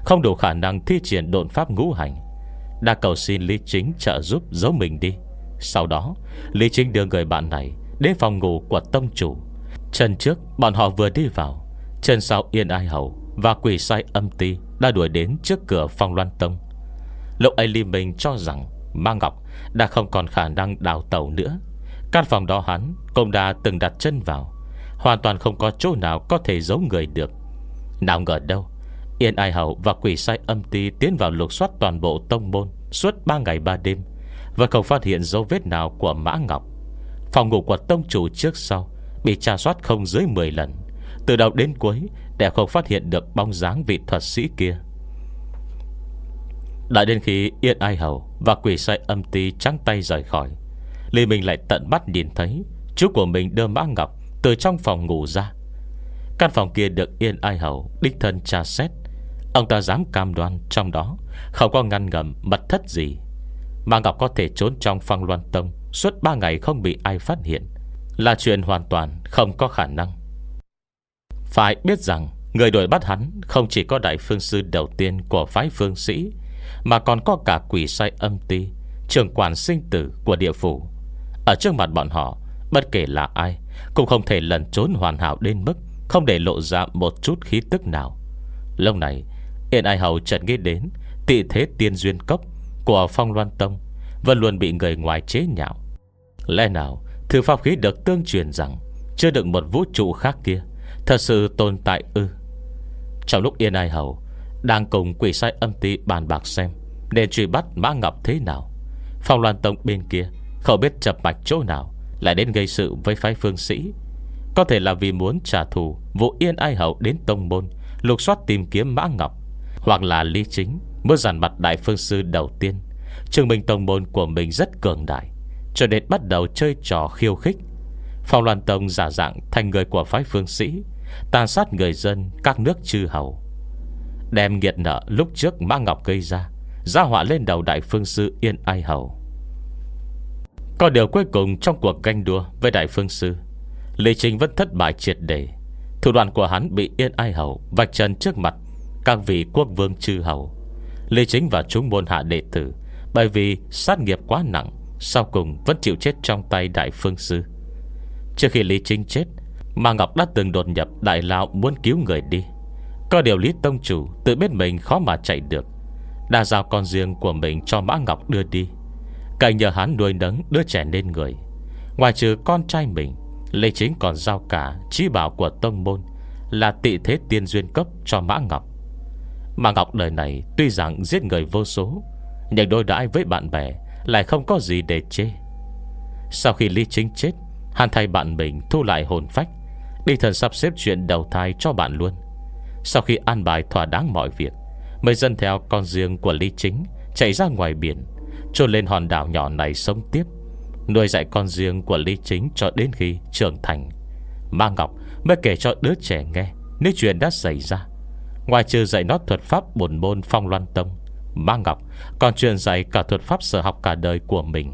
không đủ khả năng thi triển độn pháp ngũ hành. Đã cầu xin Lý Chính trợ giúp giấu mình đi. Sau đó Lý Chính đưa người bạn này đến phòng ngủ của tông chủ. Chân trước bọn họ vừa đi vào, chân sau Yên Ai Hầu và quỷ sai âm ti đã đuổi đến trước cửa Phong Loan Tông. Lúc ấy Lý Minh cho rằng Ma Ngọc đã không còn khả năng đào tẩu nữa. Căn phòng đó hắn cũng đã từng đặt chân vào, hoàn toàn không có chỗ nào có thể giấu người được. Nào ngờ đâu, Yên Ai Hầu và quỷ sai âm ti tiến vào lục soát toàn bộ tông môn suốt ba ngày ba đêm, và không phát hiện dấu vết nào của Mã Ngọc. Phòng ngủ của tông chủ trước sau bị tra soát không dưới mười lần, từ đầu đến cuối đều không phát hiện được bóng dáng vị thuật sĩ kia. Đợi đến khi Yên Ai Hầu và quỷ sai âm ti trắng tay rời khỏi, Lý Minh lại tận mắt nhìn thấy chú của mình đưa Mã Ngọc từ trong phòng ngủ ra. Căn phòng kia được Yên Ai Hầu đích thân tra xét. Ông ta dám cam đoan trong đó không có ngăn ngầm mật thất gì. Mã Ngọc có thể trốn trong Phong Loan Tông suốt ba ngày không bị ai phát hiện là chuyện hoàn toàn không có khả năng. Phải biết rằng người đuổi bắt hắn không chỉ có đại phương sư đầu tiên của phái phương sĩ, mà còn có cả quỷ sai âm ti, trưởng quản sinh tử của địa phủ. Ở trước mặt bọn họ, bất kể là ai cũng không thể lẩn trốn hoàn hảo đến mức không để lộ ra một chút khí tức nào. Lúc này Yên Ai Hầu chợt nghĩ đến tị thế tiên duyên cốc của Phong Loan Tông vẫn luôn bị người ngoài chế nhạo. Lẽ nào thứ pháp khí được tương truyền rằng chưa đựng một vũ trụ khác kia thật sự tồn tại ư? Trong lúc Yên Ai Hầu đang cùng quỷ sai âm ti bàn bạc xem nên truy bắt Mã Ngọc thế nào, Phong Loan Tông bên kia không biết chập mạch chỗ nào lại đến gây sự với phái phương sĩ. Có thể là vì muốn trả thù vụ Yên Ai Hầu đến tông môn lục soát tìm kiếm Mã Ngọc, hoặc là Lý Chính muốn giàn mặt đại phương sư đầu tiên, chứng minh tông môn của mình rất cường đại, cho nên bắt đầu chơi trò khiêu khích. Phong Loan Tông giả dạng thành người của phái phương sĩ, tàn sát người dân các nước chư hầu, đem nghiệt nợ lúc trước Mã Ngọc gây ra gia họa lên đầu đại phương sư Yên Ai Hầu. Có điều cuối cùng trong cuộc ganh đua với đại phương sư, Lý Chính vẫn thất bại triệt để. Thủ đoạn của hắn bị Yên Ai Hầu vạch trần trước mặt các vị quốc vương chư hầu. Lý Chính và chúng môn hạ đệ tử bởi vì sát nghiệp quá nặng, sau cùng vẫn chịu chết trong tay đại phương sư. Trước khi Lý Chính chết, Mã Ngọc đã từng đột nhập đại lao muốn cứu người đi. Có điều Lý tông chủ tự biết mình khó mà chạy được, đã giao con riêng của mình cho Mã Ngọc đưa đi, cậy nhờ hắn nuôi nấng đứa trẻ nên người. Ngoài trừ con trai mình, Lý Chính còn giao cả trí bảo của tông môn là tị thế tiên duyên cấp cho Mã Ngọc. Mã Ngọc đời này tuy rằng giết người vô số, nhưng đối đãi với bạn bè lại không có gì để chê. Sau khi Lý Chính chết, hắn thay bạn mình thu lại hồn phách, đi thần sắp xếp chuyện đầu thai cho bạn luôn. Sau khi an bài thỏa đáng mọi việc, mới dân theo con riêng của Lý Chính chạy ra ngoài biển, trốn lên hòn đảo nhỏ này sống tiếp, nuôi dạy con riêng của Lý Chính cho đến khi trưởng thành. Mã Ngọc mới kể cho đứa trẻ nghe nếu chuyện đã xảy ra. Ngoài trừ dạy nó thuật pháp bổn môn Phong Loan Tông, Mã Ngọc còn truyền dạy cả thuật pháp sở học cả đời của mình.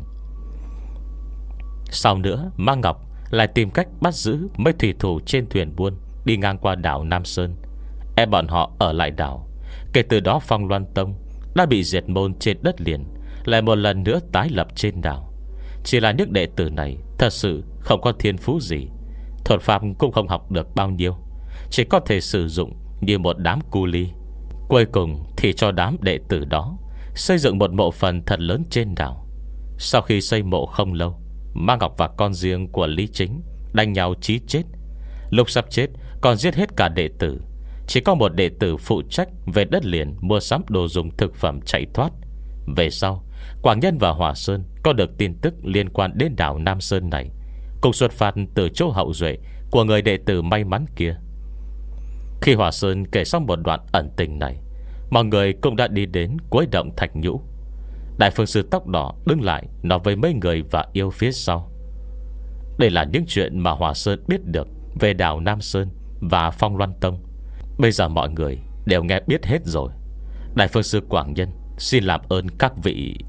Sau nữa Mã Ngọc lại tìm cách bắt giữ mấy thủy thủ trên thuyền buôn đi ngang qua đảo Nam Sơn, ép bọn họ ở lại đảo. Kể từ đó Phong Loan Tông đã bị diệt môn trên đất liền, lại một lần nữa tái lập trên đảo. Chỉ là những đệ tử này thật sự không có thiên phú gì, thuật pháp cũng không học được bao nhiêu, chỉ có thể sử dụng như một đám cu ly. Cuối cùng thì cho đám đệ tử đó xây dựng một mộ phần thật lớn trên đảo. Sau khi xây mộ không lâu, Mã Ngọc và con riêng của Lý Chính đánh nhau chí chết. Lúc sắp chết còn giết hết cả đệ tử, chỉ có một đệ tử phụ trách về đất liền mua sắm đồ dùng thực phẩm chạy thoát. Về sau Quảng Nhân và Hòa Sơn có được tin tức liên quan đến đảo Nam Sơn này, cùng xuất phát từ chỗ hậu duệ của người đệ tử may mắn kia. Khi Hòa Sơn kể xong một đoạn ẩn tình này, mọi người cũng đã đi đến cuối động Thạch Nhũ. Đại phương sư tóc đỏ đứng lại nói với mấy người và yêu phía sau. Đây là những chuyện mà Hòa Sơn biết được về đảo Nam Sơn và Phong Loan Tông. Bây giờ mọi người đều nghe biết hết rồi. Đại phương sư Quảng Nhân xin làm ơn các vị.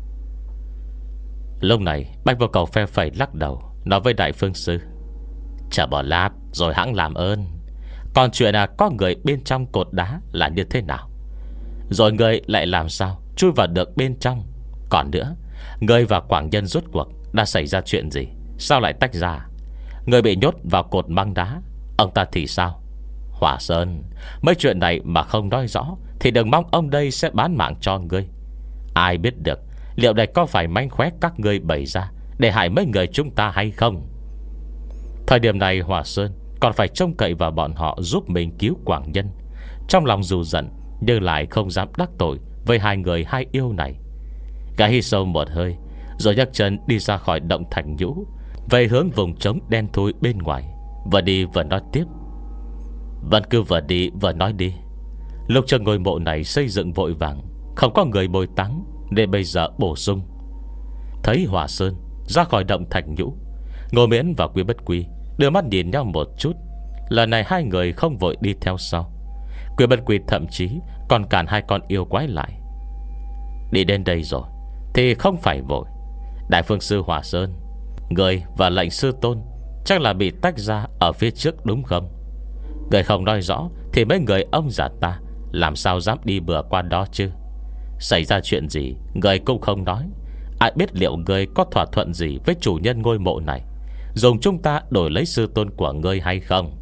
Lúc này Bạch Vô Cầu phe phẩy lắc đầu, nói với đại phương sư: chờ bỏ lát rồi hãng làm ơn. Còn chuyện là có người bên trong cột đá là như thế nào? Rồi ngươi lại làm sao chui vào được bên trong? Còn nữa, ngươi và Quảng Nhân rốt cuộc đã xảy ra chuyện gì? Sao lại tách ra? Ngươi bị nhốt vào cột băng đá, ông ta thì sao? Hỏa Sơn, mấy chuyện này mà không nói rõ thì đừng mong ông đây sẽ bán mạng cho ngươi. Ai biết được liệu đây có phải mánh khóe các ngươi bày ra để hại mấy người chúng ta hay không? Thời điểm này Hỏa Sơn còn phải trông cậy vào bọn họ giúp mình cứu Quảng Nhân. Trong lòng dù giận nhưng lại không dám đắc tội với hai người hai yêu này. Gã hít sâu một hơi, rồi nhấc chân đi ra khỏi động Thành Nhũ, về hướng vùng trống đen thui bên ngoài. Vừa đi vừa nói tiếp. Vẫn cứ vừa đi vừa nói đi. Lúc cho ngôi mộ này xây dựng vội vàng, không có người bồi táng, nên bây giờ bổ sung. Thấy Hỏa Sơn ra khỏi động Thành Nhũ, Ngô Miễn và Quy Bất Quy đưa mắt nhìn nhau một chút. Lần này hai người không vội đi theo sau. Quy Bất Quy thậm chí còn cản hai con yêu quái lại. Đi đến đây rồi thì không phải vội. Đại phương sư Hỏa Sơn, người và lệnh sư tôn chắc là bị tách ra ở phía trước đúng không? Người không nói rõ thì mấy người ông già ta làm sao dám đi bừa qua đó chứ? Xảy ra chuyện gì người cũng không nói. Ai biết liệu người có thỏa thuận gì với chủ nhân ngôi mộ này, dùng chúng ta đổi lấy sư tôn của ngươi hay không?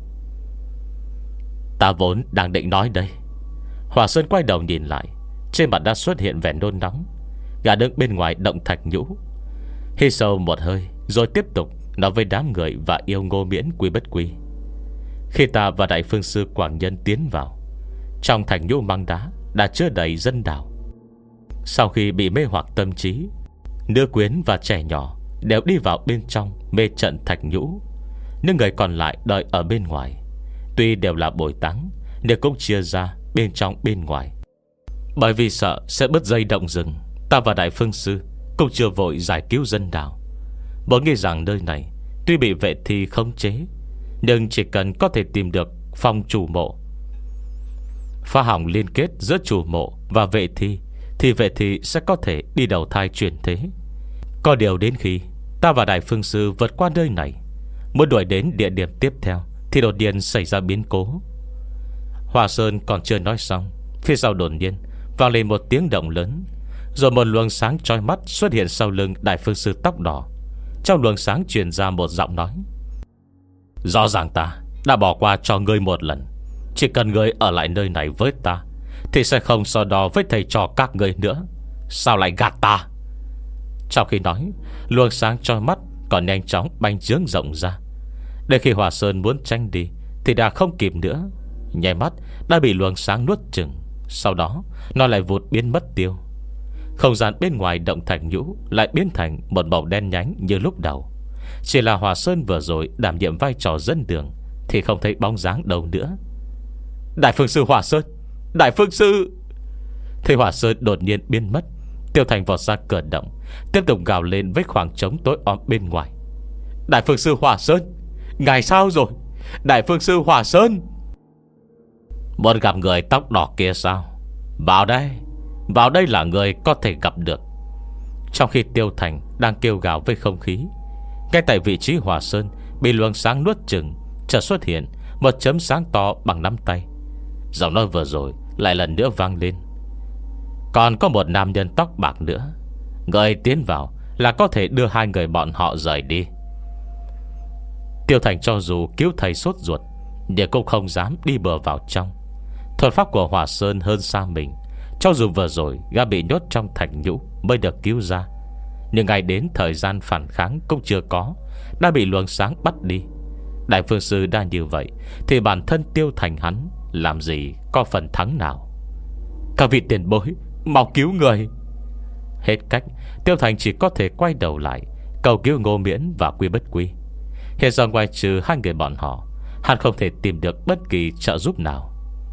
Ta vốn đang định nói đây. Hỏa Sơn quay đầu nhìn lại, trên mặt đã xuất hiện vẻ nôn nóng. Gã đứng bên ngoài động Thạch Nhũ, hít sâu một hơi, rồi tiếp tục nói với đám người và yêu Ngô Miễn Quy Bất Quy. Khi ta và Đại Phương Sư Quảng Nhân tiến vào, trong Thành Nhũ Măng Đá đã chứa đầy dân đảo. Sau khi bị mê hoặc tâm trí, nữ quyến và trẻ nhỏ đều đi vào bên trong mê trận Thạch Nhũ. Nhưng người còn lại đợi ở bên ngoài. Tuy đều là bồi táng, nhưng cũng chia ra bên trong bên ngoài. Bởi vì sợ sẽ bứt dây động rừng, ta và Đại Phương Sư cũng chưa vội giải cứu dân đảo. Vốn nghĩ rằng nơi này tuy bị vệ thi khống chế, nhưng chỉ cần có thể tìm được phong chủ mộ, phá hỏng liên kết giữa chủ mộ và vệ thi, thì vệ thi sẽ có thể đi đầu thai chuyển thế. Có điều đến khi ta và Đại Phương Sư vượt qua nơi này, muốn đuổi đến địa điểm tiếp theo, thì đột nhiên xảy ra biến cố. Hòa Sơn còn chưa nói xong, phía sau đột nhiên vang lên một tiếng động lớn, rồi một luồng sáng chói mắt xuất hiện sau lưng Đại Phương Sư tóc đỏ. Trong luồng sáng truyền ra một giọng nói: rõ ràng ta đã bỏ qua cho ngươi một lần. Chỉ cần ngươi ở lại nơi này với ta thì sẽ không so đo với thầy trò các ngươi nữa. Sao lại gạt ta? Trong khi nói, luồng sáng chói mắt còn nhanh chóng bành trướng rộng ra. Để khi Hòa Sơn muốn tranh đi thì đã không kịp nữa. Nháy mắt đã bị luồng sáng nuốt chửng. Sau đó nó lại vụt biến mất tiêu. Không gian bên ngoài động Thạch Nhũ lại biến thành một màu đen nhánh như lúc đầu. Chỉ là Hòa Sơn vừa rồi đảm nhiệm vai trò dẫn đường thì không thấy bóng dáng đâu nữa. Đại Phương Sư Hòa Sơn, Đại Phương Sư! Thì Hòa Sơn đột nhiên biến mất. Tiêu Thành vọt ra cửa động, tiếp tục gào lên với khoảng trống tối om bên ngoài: Đại Phương Sư Hòa Sơn, ngài sao rồi? Đại Phương Sư Hòa Sơn! Muốn gặp người tóc đỏ kia sao? Vào đây, vào đây là người có thể gặp được. Trong khi Tiêu Thành đang kêu gào với không khí, ngay tại vị trí Hòa Sơn bị luồng sáng nuốt chửng, chợt xuất hiện một chấm sáng to bằng nắm tay. Giọng nói vừa rồi lại lần nữa vang lên: còn có một nam nhân tóc bạc nữa. Người tiến vào là có thể đưa hai người bọn họ rời đi. Tiêu Thành cho dù cứu thầy sốt ruột, nhưng cũng không dám đi bờ vào trong. Thuật pháp của Hòa Sơn hơn xa mình. Cho dù vừa rồi gã bị nhốt trong Thành Nhũ mới được cứu ra, nhưng ngay đến thời gian phản kháng cũng chưa có, đã bị luồng sáng bắt đi. Đại Phương Sư đã như vậy thì bản thân Tiêu Thành hắn làm gì có phần thắng nào. Các vị tiền bối, mau cứu người! Hết cách, Tiêu Thành chỉ có thể quay đầu lại cầu cứu Ngô Miễn và Quy Bất Quy. Hiện giờ ngoài trừ hai người bọn họ, hắn không thể tìm được bất kỳ trợ giúp nào.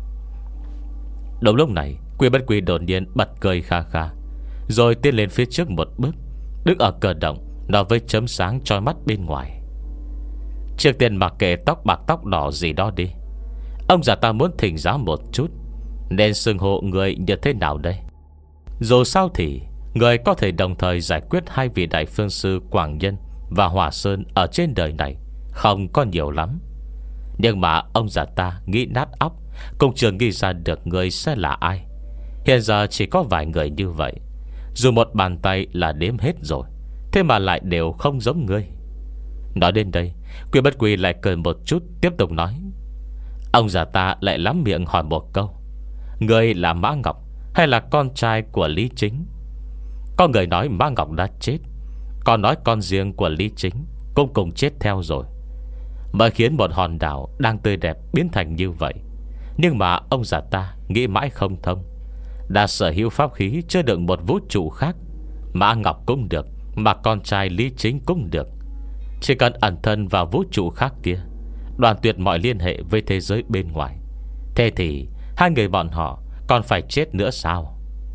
Đúng lúc này, Quy Bất Quy đột nhiên bật cười kha kha, rồi tiến lên phía trước một bước, đứng ở cửa động nói với chấm sáng chói mắt bên ngoài: trước tiên mặc kệ tóc bạc tóc đỏ gì đó đi, ông già ta muốn thỉnh giáo một chút, nên xưng hộ người như thế nào đây? Dù sao thì người có thể đồng thời giải quyết hai vị Đại Phương Sư Quảng Nhân và Hòa Sơn ở trên đời này không có nhiều lắm. Nhưng mà ông già ta nghĩ nát óc cũng chưa nghĩ ra được người sẽ là ai. Hiện giờ chỉ có vài người như vậy, dù một bàn tay là đếm hết rồi, thế mà lại đều không giống ngươi. Nói đến đây, Quy Bất Quy lại cười một chút, tiếp tục nói: Ông già ta lại lắm miệng hỏi một câu: ngươi là Mã Ngọc hay là con trai của Lý Chính? Có người nói Mã Ngọc đã chết, còn nói con riêng của Lý Chính cũng cùng chết theo rồi, mới khiến một hòn đảo đang tươi đẹp biến thành như vậy. Nhưng mà ông già ta nghĩ mãi không thông. Đã sở hữu pháp khí chứa đựng một vũ trụ khác, Mã Ngọc cũng được, mà con trai Lý Chính cũng được. Chỉ cần ẩn thân vào vũ trụ khác kia, đoạn tuyệt mọi liên hệ với thế giới bên ngoài, thế thì hai người bọn họ còn phải chết nữa sao?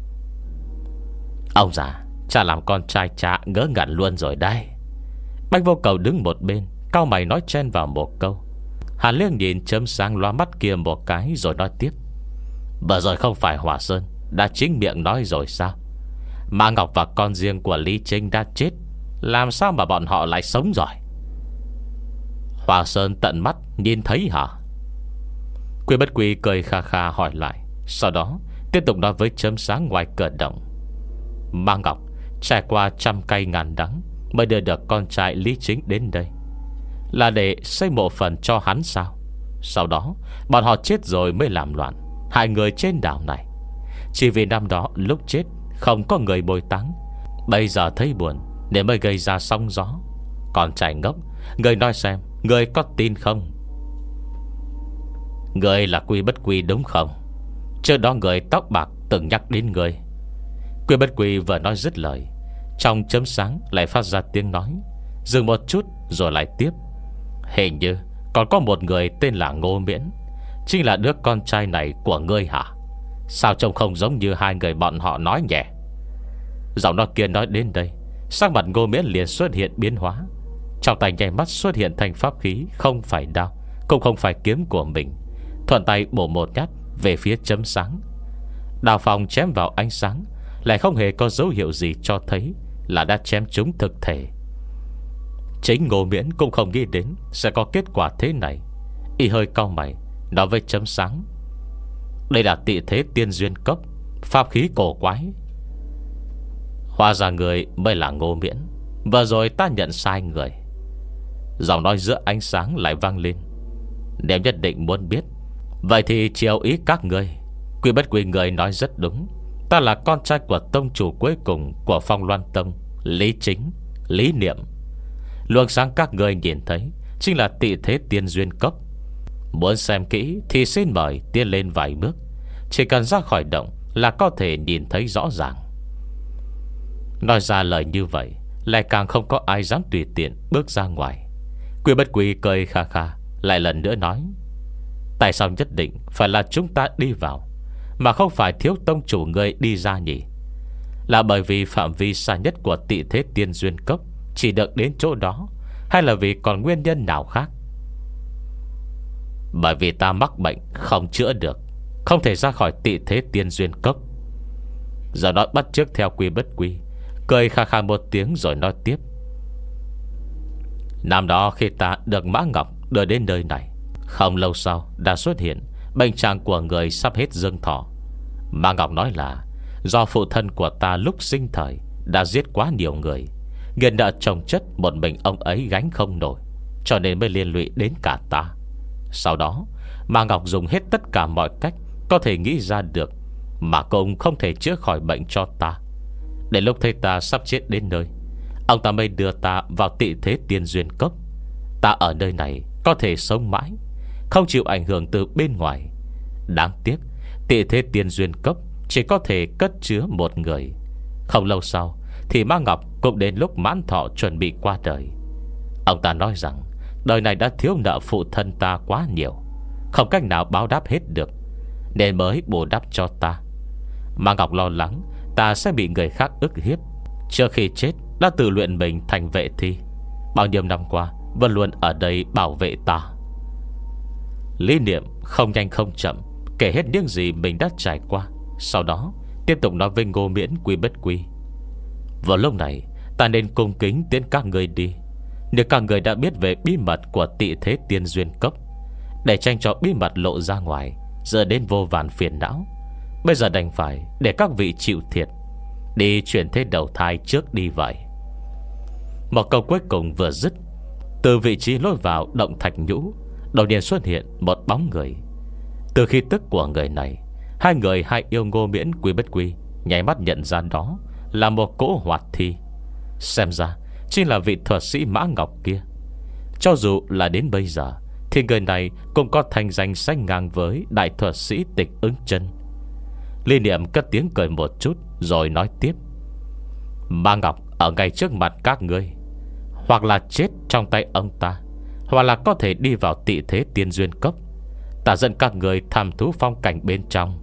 Ông già, cha làm con trai cha ngớ ngẩn luôn rồi đây. Bạch Vô Cầu đứng một bên, cau mày nói chen vào một câu. Hàn Liêng nhìn chấm sáng loa mắt kia một cái rồi nói tiếp: vừa rồi không phải Hỏa Sơn đã chính miệng nói rồi sao? Mã Ngọc và con riêng của Lý Chính đã chết, làm sao mà bọn họ lại sống rồi? Hỏa Sơn tận mắt nhìn thấy hả? Quy Bất Quy cười kha kha hỏi lại, sau đó tiếp tục nói với chấm sáng ngoài cửa động: Mã Ngọc trải qua trăm cây ngàn đắng mới đưa được con trai Lý Chính đến đây, là để xây mộ phần cho hắn sao? Sau đó bọn họ chết rồi mới làm loạn hai người trên đảo này. Chỉ vì năm đó lúc chết không có người bồi táng, bây giờ thấy buồn nên mới gây ra sóng gió. Còn trai ngốc, người nói xem, người có tin không? Người là Quy Bất Quy đúng không? Trước đó người tóc bạc từng nhắc đến người. Quy Bất Quy vừa nói dứt lời, trong chấm sáng lại phát ra tiếng nói, dừng một chút rồi lại tiếp: hình như còn có một người tên là Ngô Miễn, chính là đứa con trai này của ngươi hả? Sao trông không giống như hai người bọn họ nói nhỉ? Giọng nói kia nói đến đây, sắc mặt Ngô Miễn liền xuất hiện biến hóa. Trong tay nhảy mắt xuất hiện thành pháp khí, không phải đao, cũng không phải kiếm của mình, thuận tay bổ một nhát về phía chấm sáng. Đào phong chém vào ánh sáng, lại không hề có dấu hiệu gì cho thấy là đã chém trúng thực thể. Chính Ngô Miễn cũng không nghĩ đến sẽ có kết quả thế này. Y hơi cau mày nói với chấm sáng: đây là Tị Thế Tiên Duyên Cốc, pháp khí cổ quái. Hóa ra người mới là Ngô Miễn, vừa rồi ta nhận sai người. Giọng nói giữa ánh sáng lại vang lên: nếu nhất định muốn biết, vậy thì chiều ý các ngươi. Quy Bất Quy người nói rất đúng. Ta là con trai của tông chủ cuối cùng của Phong Loan Tông, Lý Chính, Lý Niệm. Luồng sáng các ngươi nhìn thấy chính là Tị Thế Tiên Duyên Cốc. Muốn xem kỹ thì xin mời tiến lên vài bước, chỉ cần ra khỏi động là có thể nhìn thấy rõ ràng. Nói ra lời như vậy, lại càng không có ai dám tùy tiện bước ra ngoài. Quy Bất Quy cười kha kha, lại lần nữa nói: tại sao nhất định phải là chúng ta đi vào, mà không phải thiếu tông chủ người đi ra nhỉ? Là bởi vì phạm vi xa nhất của Tị Thế Tiên Duyên Cốc chỉ được đến chỗ đó, hay là vì còn nguyên nhân nào khác? Bởi vì ta mắc bệnh không chữa được, không thể ra khỏi Tị Thế Tiên Duyên Cốc. Giờ nói bắt chước theo Quy Bất Quy, cười kha kha một tiếng rồi nói tiếp: năm đó khi ta được Mã Ngọc đưa đến nơi này, không lâu sau đã xuất hiện bệnh trạng của người sắp hết dương thọ. Mã Ngọc nói là do phụ thân của ta lúc sinh thời đã giết quá nhiều người, nghiền nợ chồng chất một mình ông ấy gánh không nổi, cho nên mới liên lụy đến cả ta. Sau đó Mã Ngọc dùng hết tất cả mọi cách có thể nghĩ ra được, mà cũng không thể chữa khỏi bệnh cho ta. Đến lúc thấy ta sắp chết đến nơi, ông ta mới đưa ta vào Tị Thế Tiên Duyên Cốc. Ta ở nơi này có thể sống mãi, không chịu ảnh hưởng từ bên ngoài. Đáng tiếc Tị Thế Tiên Duyên Cốc chỉ có thể cất chứa một người. Không lâu sau thì Mã Ngọc cũng đến lúc mãn thọ chuẩn bị qua đời. Ông ta nói rằng đời này đã thiếu nợ phụ thân ta quá nhiều, không cách nào báo đáp hết được, nên mới bù đắp cho ta. Mã Ngọc lo lắng ta sẽ bị người khác ức hiếp, trước khi chết đã tự luyện mình thành vệ thi. Bao nhiêu năm qua vẫn luôn ở đây bảo vệ ta. Lý Niệm không nhanh không chậm kể hết những gì mình đã trải qua, sau đó tiếp tục nói với Ngô Miễn, Quy Bất Quy: vào lúc này ta nên cung kính tiễn các người đi. Nếu các người đã biết về bí mật của Tị Thế Tiên Duyên Cốc, để tranh cho bí mật lộ ra ngoài, dẫn đến vô vàn phiền não, Bây giờ đành phải để các vị chịu thiệt, đi chuyển thế đầu thai trước đi vậy. Một câu cuối cùng vừa dứt, từ vị trí lối vào động thạch nhũ đột nhiên xuất hiện một bóng người. Từ khí tức của người này, hai người hai yêu Ngô Miễn Quy Bất Quy nháy mắt nhận ra đó là một cỗ hoạt thi. Xem ra chính là vị thuật sĩ Mã Ngọc kia. Cho dù là đến bây giờ thì người này cũng có thành danh sánh ngang với đại thuật sĩ Tịch Ứng Chân. Lý Niệm cất tiếng cười một chút rồi nói tiếp: Mã Ngọc ở ngay trước mặt các ngươi, hoặc là chết trong tay ông ta, hoặc là có thể đi vào tị thế tiên duyên cốc. Ta dẫn các người tham thú phong cảnh bên trong.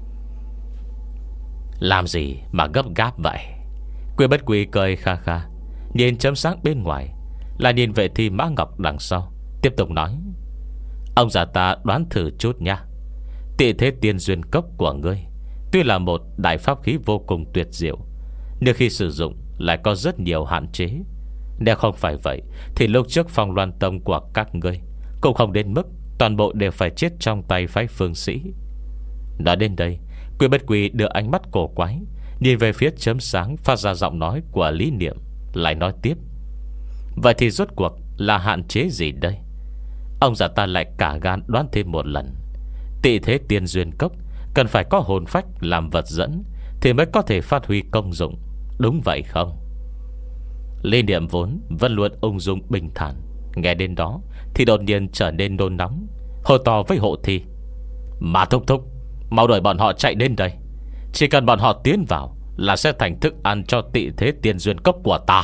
Làm gì mà gấp gáp vậy? Quy Bất Quy cười kha kha, nhìn chấm sáng bên ngoài, là nhìn vệ thi Mã Ngọc đằng sau, tiếp tục nói: Ông già ta đoán thử chút nha. Tị thế tiên duyên cốc của ngươi tuy là một đại pháp khí vô cùng tuyệt diệu, nhưng khi sử dụng lại có rất nhiều hạn chế. Nếu không phải vậy thì lúc trước Phong Loan Tông của các ngươi cũng không đến mức toàn bộ đều phải chết trong tay phái phương sĩ. Nói đến đây, Quy Bất Quy đưa ánh mắt cổ quái nhìn về phía chấm sáng phát ra giọng nói của Lý Niệm, lại nói tiếp: Vậy thì rốt cuộc là hạn chế gì đây? Ông già ta lại cả gan đoán thêm một lần. Tị thế tiên duyên cốc cần phải có hồn phách làm vật dẫn thì mới có thể phát huy công dụng, đúng vậy không? Lý Niệm vốn vẫn luôn ung dung bình thản, nghe đến đó thì đột nhiên trở nên nôn nóng, hô to với hộ thi: Mà thúc thúc, mau đuổi bọn họ chạy đến đây. Chỉ cần bọn họ tiến vào là sẽ thành thức ăn cho tị thế tiên duyên cốc của ta.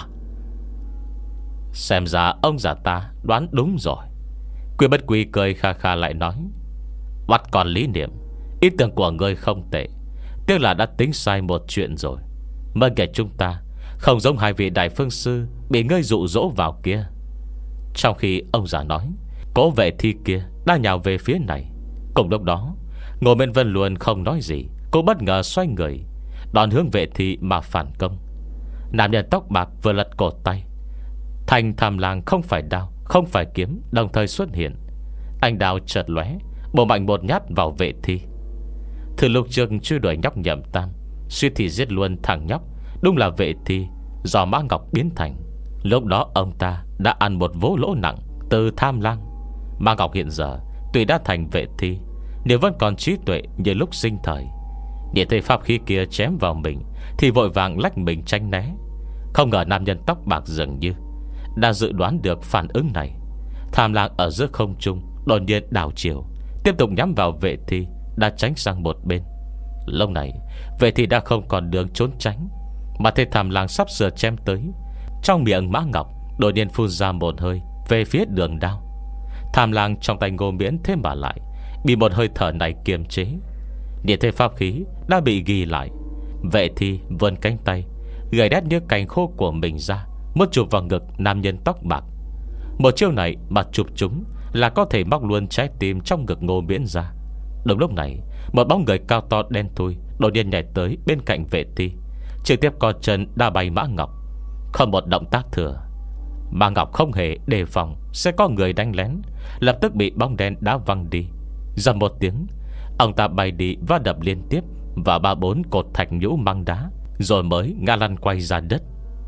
Xem ra ông già ta đoán đúng rồi. Quy Bất Quy cười kha kha lại nói: Bắt còn Lý Niệm, ý tưởng của ngươi không tệ, tiếc là đã tính sai một chuyện rồi. Mới kể chúng ta không giống hai vị đại phương sư bị ngươi dụ dỗ vào kia. Trong khi ông già nói, cố vệ thi kia đã nhào về phía này. Cùng lúc đó, Ngô Miễn Vân luôn không nói gì, cô bất ngờ xoay người đòn hướng vệ thi mà phản công. Nam nhân tóc bạc vừa lật cổ tay, thành tham lang không phải đao, không phải kiếm đồng thời xuất hiện. Anh đao chợt lóe, bổ mạnh một nhát vào vệ thi. Từ lúc trước truy đuổi nhóc Nhậm Tam, suy thì giết luôn thằng nhóc, đúng là vệ thi do Mã Ngọc biến thành. Lúc đó ông ta đã ăn một vố lỗ nặng từ tham lang. Mã Ngọc hiện giờ tuy đã thành vệ thi, nếu vẫn còn trí tuệ như lúc sinh thời. Để thấy pháp khí kia chém vào mình thì vội vàng lách mình tránh né. Không ngờ nam nhân tóc bạc dường như đã dự đoán được phản ứng này. Tham lang ở giữa không trung đột nhiên đảo chiều, tiếp tục nhắm vào vệ thi đã tránh sang một bên. Lúc này vệ thi đã không còn đường trốn tránh, mà thấy tham lang sắp sửa chém tới. Trong miệng Mã Ngọc đột nhiên phun ra một hơi về phía đường đao. Tham lang trong tay Ngô Miễn thế mà lại bị một hơi thở này kiềm chế. Điện thế pháp khí đã bị ghi lại. Vệ thi vươn cánh tay gầy đét như cành khô của mình ra, muốn chụp vào ngực nam nhân tóc bạc. Một chiêu này mà chụp chúng là có thể móc luôn trái tim trong ngực Ngô Miễn ra. Đúng lúc này, một bóng người cao to đen thui đột nhiên nhảy tới bên cạnh vệ thi, trực tiếp co chân đá bay Mã Ngọc. Không một động tác thừa, Mã Ngọc không hề đề phòng sẽ có người đánh lén, lập tức bị bóng đen đá văng đi. Dầm một tiếng, ông ta bay đi và đập liên tiếp vào ba bốn cột thạch nhũ măng đá, rồi mới ngã lăn quay ra đất.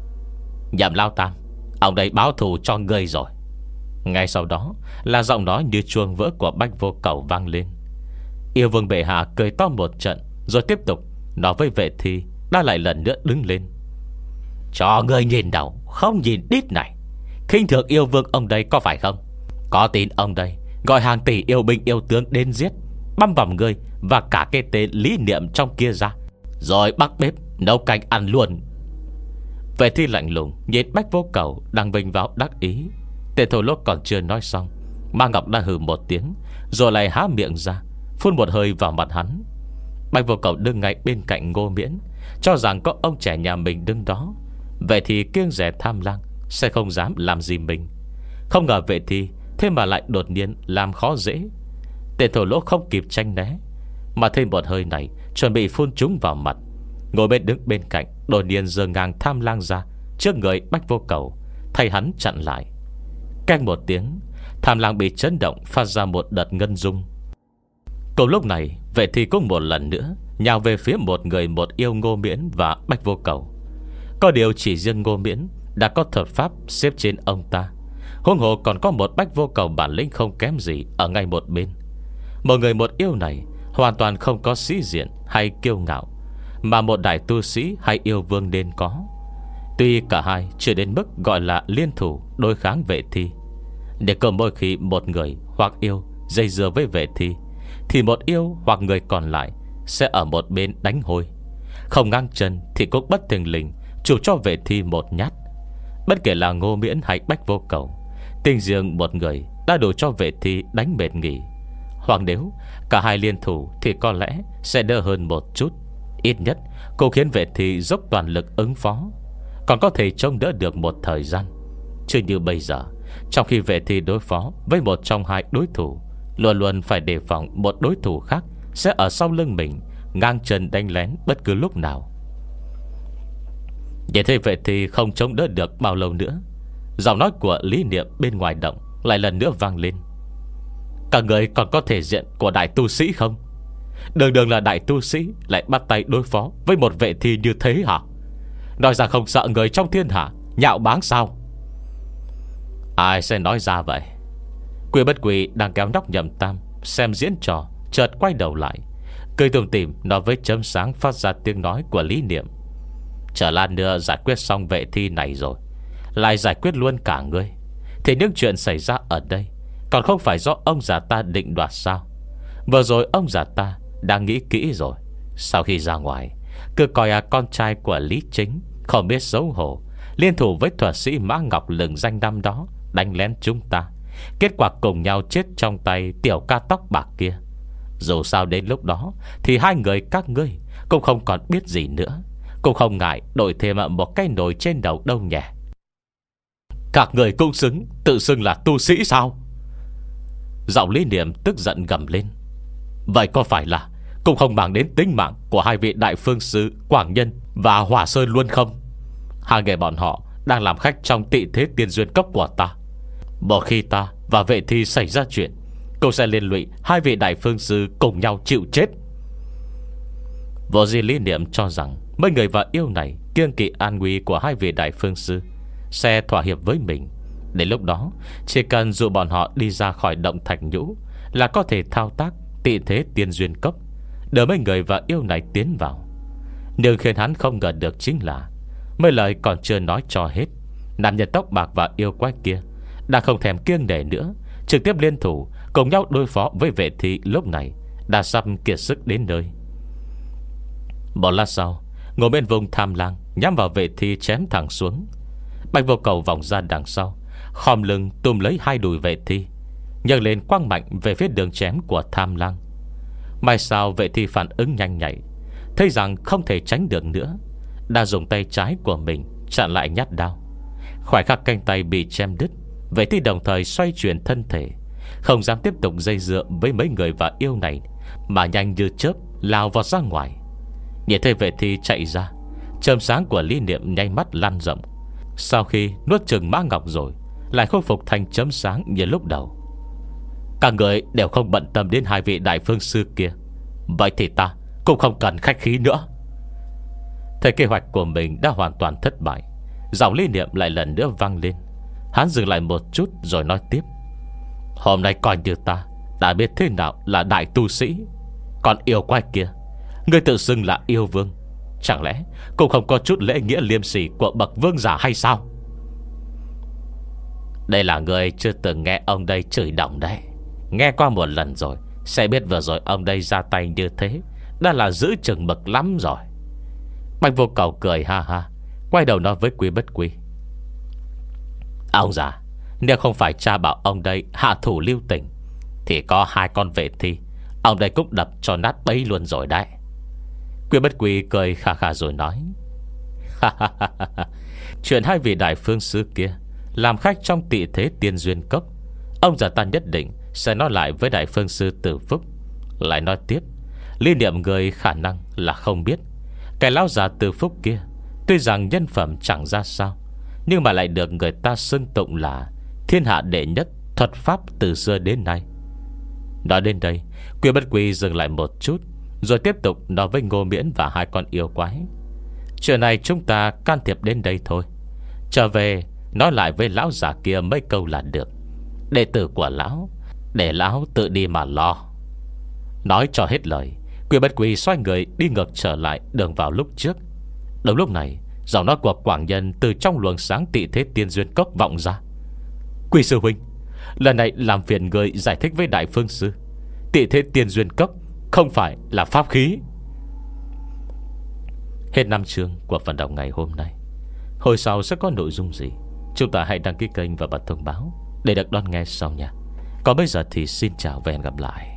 Nhậm Lao Tam, ông đây báo thù cho ngươi rồi. Ngay sau đó là giọng nói như chuông vỡ của Bách Vô Cẩu vang lên. Yêu vương bệ hạ cười to một trận, rồi tiếp tục nói với vệ thi đã lại lần nữa đứng lên: Cho ngươi nhìn đầu, không nhìn đít này. Khinh thường yêu vương ông đây có phải không? Có tin ông đây gọi hàng tỷ yêu binh yêu tướng đến giết, băm vằm ngươi và cả cái tên Lý Niệm trong kia ra, rồi bắt bếp nấu canh ăn luôn. Vệ thi lạnh lùng nhìn Bách Vô Cẩu đang bình vào đắc ý. Tên thổ lốt còn chưa nói xong, Mã Ngọc đã hừ một tiếng, rồi lại há miệng ra phun một hơi vào mặt hắn. Bách Vô Cẩu đứng ngay bên cạnh Ngô Miễn, cho rằng có ông trẻ nhà mình đứng đó, vậy thì kiêng rẻ tham lang sẽ không dám làm gì mình. Không ngờ vệ thi thế mà lại đột nhiên làm khó dễ. Tên thổ lỗ không kịp tranh né, mà thêm một hơi này chuẩn bị phun chúng vào mặt. Ngồi bên đứng bên cạnh đột nhiên giơ ngang tham lang ra trước người Bách Vô Cẩu, thay hắn chặn lại. Canh một tiếng, tham lang bị chấn động, phát ra một đợt ngân rung. Cùng lúc này, vệ thi cũng một lần nữa nhào về phía một người một yêu Ngô Miễn và Bách Vô Cầu. Có điều chỉ riêng Ngô Miễn đã có thuật pháp xếp trên ông ta, huống hồ còn có một Bách Vô Cầu bản lĩnh không kém gì ở ngay một bên. Một người một yêu này hoàn toàn không có sĩ diện hay kiêu ngạo mà một đại tu sĩ hay yêu vương nên có. Tuy cả hai chưa đến mức gọi là liên thủ đối kháng Vệ Thi, để cơ mỗi khi một người hoặc yêu dây dưa với Vệ Thi, thì một yêu hoặc người còn lại sẽ ở một bên đánh hôi. Không ngang chân thì cũng bất thình lình chủ cho Vệ Thi một nhát. Bất kể là Ngô Miễn hay Bách Vô Cầu, tình riêng một người đã đủ cho Vệ Thi đánh mệt nghỉ. Hoặc nếu cả hai liên thủ thì có lẽ sẽ đỡ hơn một chút. Ít nhất cô khiến Vệ Thi dốc toàn lực ứng phó, còn có thể chống đỡ được một thời gian. Chứ như bây giờ, trong khi Vệ Thi đối phó với một trong hai đối thủ, luôn luôn phải đề phòng một đối thủ khác sẽ ở sau lưng mình, ngang chân đánh lén bất cứ lúc nào. Để thấy Vệ Thi không chống đỡ được bao lâu nữa, giọng nói của Lý Niệm bên ngoài động lại lần nữa vang lên. Các người còn có thể diện của đại tu sĩ không? Đường đường là đại tu sĩ lại bắt tay đối phó với một Vệ Thi như thế hả? Nói ra không sợ người trong thiên hạ nhạo báng sao? Ai sẽ nói ra vậy? Quy Bất Quy đang kéo Nhóc Nhậm Tam xem diễn trò, chợt quay đầu lại, cười tủm tỉm nói với chấm sáng phát ra tiếng nói của Lý Niệm. Chờ lát nữa giải quyết xong Vệ Thi này rồi, lại giải quyết luôn cả ngươi, thì những chuyện xảy ra ở đây còn không phải do ông già ta định đoạt sao? Vừa rồi ông già ta đang nghĩ kỹ rồi. Sau khi ra ngoài, cứ coi à con trai của Lý Chính không biết xấu hổ, liên thủ với thuật sĩ Mã Ngọc lừng danh năm đó đánh lén chúng ta, kết quả cùng nhau chết trong tay tiểu ca tóc bạc kia. Dù sao đến lúc đó thì hai người các ngươi cũng không còn biết gì nữa, cũng không ngại đổi thêm một cái nồi trên đầu đâu nhỉ. Các người cũng xứng tự xưng là tu sĩ sao? Giọng Lý Niệm tức giận gầm lên. Vậy có phải là cũng không mang đến tính mạng của hai vị đại phương sư Quảng Nhân và Hỏa Sơn luôn không? Hai người bọn họ đang làm khách trong Tị Thế Tiên Duyên Cốc của ta. Một khi ta và Vệ Thi xảy ra chuyện, cô sẽ liên lụy hai vị đại phương sư cùng nhau chịu chết. Vô gì Lý Niệm cho rằng mấy người và yêu này kiêng kỵ an nguy của hai vị đại phương sư, sẽ thỏa hiệp với mình. Đến lúc đó chỉ cần dụ bọn họ đi ra khỏi động Thạch Nhũ là có thể thao tác Tị Thế Tiên Duyên Cốc, đỡ mấy người và yêu này tiến vào. Nhưng khiến hắn không ngờ được chính là mấy lời còn chưa nói cho hết, nam nhân tóc bạc và yêu quái kia đã không thèm kiêng nể nữa, trực tiếp liên thủ cùng nhau đối phó với Vệ Thi lúc này đã sắp kiệt sức đến nơi. Một lát sau, ngồi bên vùng tham lang nhắm vào Vệ Thi chém thẳng xuống. Bạch Vô Cầu vòng ra đằng sau, khom lưng túm lấy hai đùi Vệ Thi, nhấc lên quăng mạnh về phía đường chém của tham lang. May sao Vệ Thi phản ứng nhanh nhạy, thấy rằng không thể tránh được nữa, đã dùng tay trái của mình chặn lại nhát đao. Khoảnh khắc cánh tay bị chém đứt, Vệ Thi đồng thời xoay chuyển thân thể, không dám tiếp tục dây dưa với mấy người và yêu này, mà nhanh như chớp lao vọt ra ngoài. Nhìn thấy Vệ Thi chạy ra, chớm sáng của Lý Niệm nháy mắt lan rộng. Sau khi nuốt chừng Mã Ngọc rồi, lại khôi phục thành chấm sáng như lúc đầu. Các người đều không bận tâm đến hai vị đại phương sư kia, vậy thì ta cũng không cần khách khí nữa. Thấy kế hoạch của mình đã hoàn toàn thất bại, giọng Lý Niệm lại lần nữa vang lên. Hắn dừng lại một chút rồi nói tiếp. Hôm nay coi như ta đã biết thế nào là đại tu sĩ. Còn yêu quái kia, người tự xưng là yêu vương, chẳng lẽ cũng không có chút lễ nghĩa liêm sỉ của bậc vương giả hay sao? Đây là người chưa từng nghe ông đây chửi động đấy. Nghe qua một lần rồi sẽ biết vừa rồi ông đây ra tay như thế đã là giữ chừng mực lắm rồi. Bạch Vô Cầu cười ha ha, quay đầu nói với Quý Bất Quy. Ông già, nếu không phải cha bảo ông đây hạ thủ lưu tình, thì có hai con Vệ Thi ông đây cũng đập cho nát bấy luôn rồi đấy. Quý Bất Quy cười khà khà rồi nói. Chuyện hai vị đại phương sư kia làm khách trong Tị Thế Tiên Duyên Cốc, ông già ta nhất định sẽ nói lại với đại phương sư Tử Phúc. Lại nói tiếp, Lý Niệm người khả năng là không biết cái lão già Tử Phúc kia tuy rằng nhân phẩm chẳng ra sao, nhưng mà lại được người ta xưng tụng là thiên hạ đệ nhất thuật pháp từ xưa đến nay. Nói đến đây, Quý Bất Quy dừng lại một chút, rồi tiếp tục nói với Ngô Miễn và hai con yêu quái: Chuyện này chúng ta can thiệp đến đây thôi. Trở về nói lại với lão già kia mấy câu là được. Đệ tử của lão, để lão tự đi mà lo. Nói cho hết lời, Quỷ Bất Quỷ xoay người đi ngược trở lại đường vào lúc trước. Đúng lúc này, giọng nói của Quảng Nhân từ trong luồng sáng Tị Thế Tiên Duyên Cốc vọng ra: Quỷ sư huynh, lần này làm phiền người giải thích với Đại Phương Sư, Tị Thế Tiên Duyên Cốc không phải là pháp khí. Hết năm chương của phần đọc ngày hôm nay. Hồi sau sẽ có nội dung gì, chúng ta hãy đăng ký kênh và bật thông báo để được đón nghe sau nha. Còn bây giờ thì xin chào và hẹn gặp lại.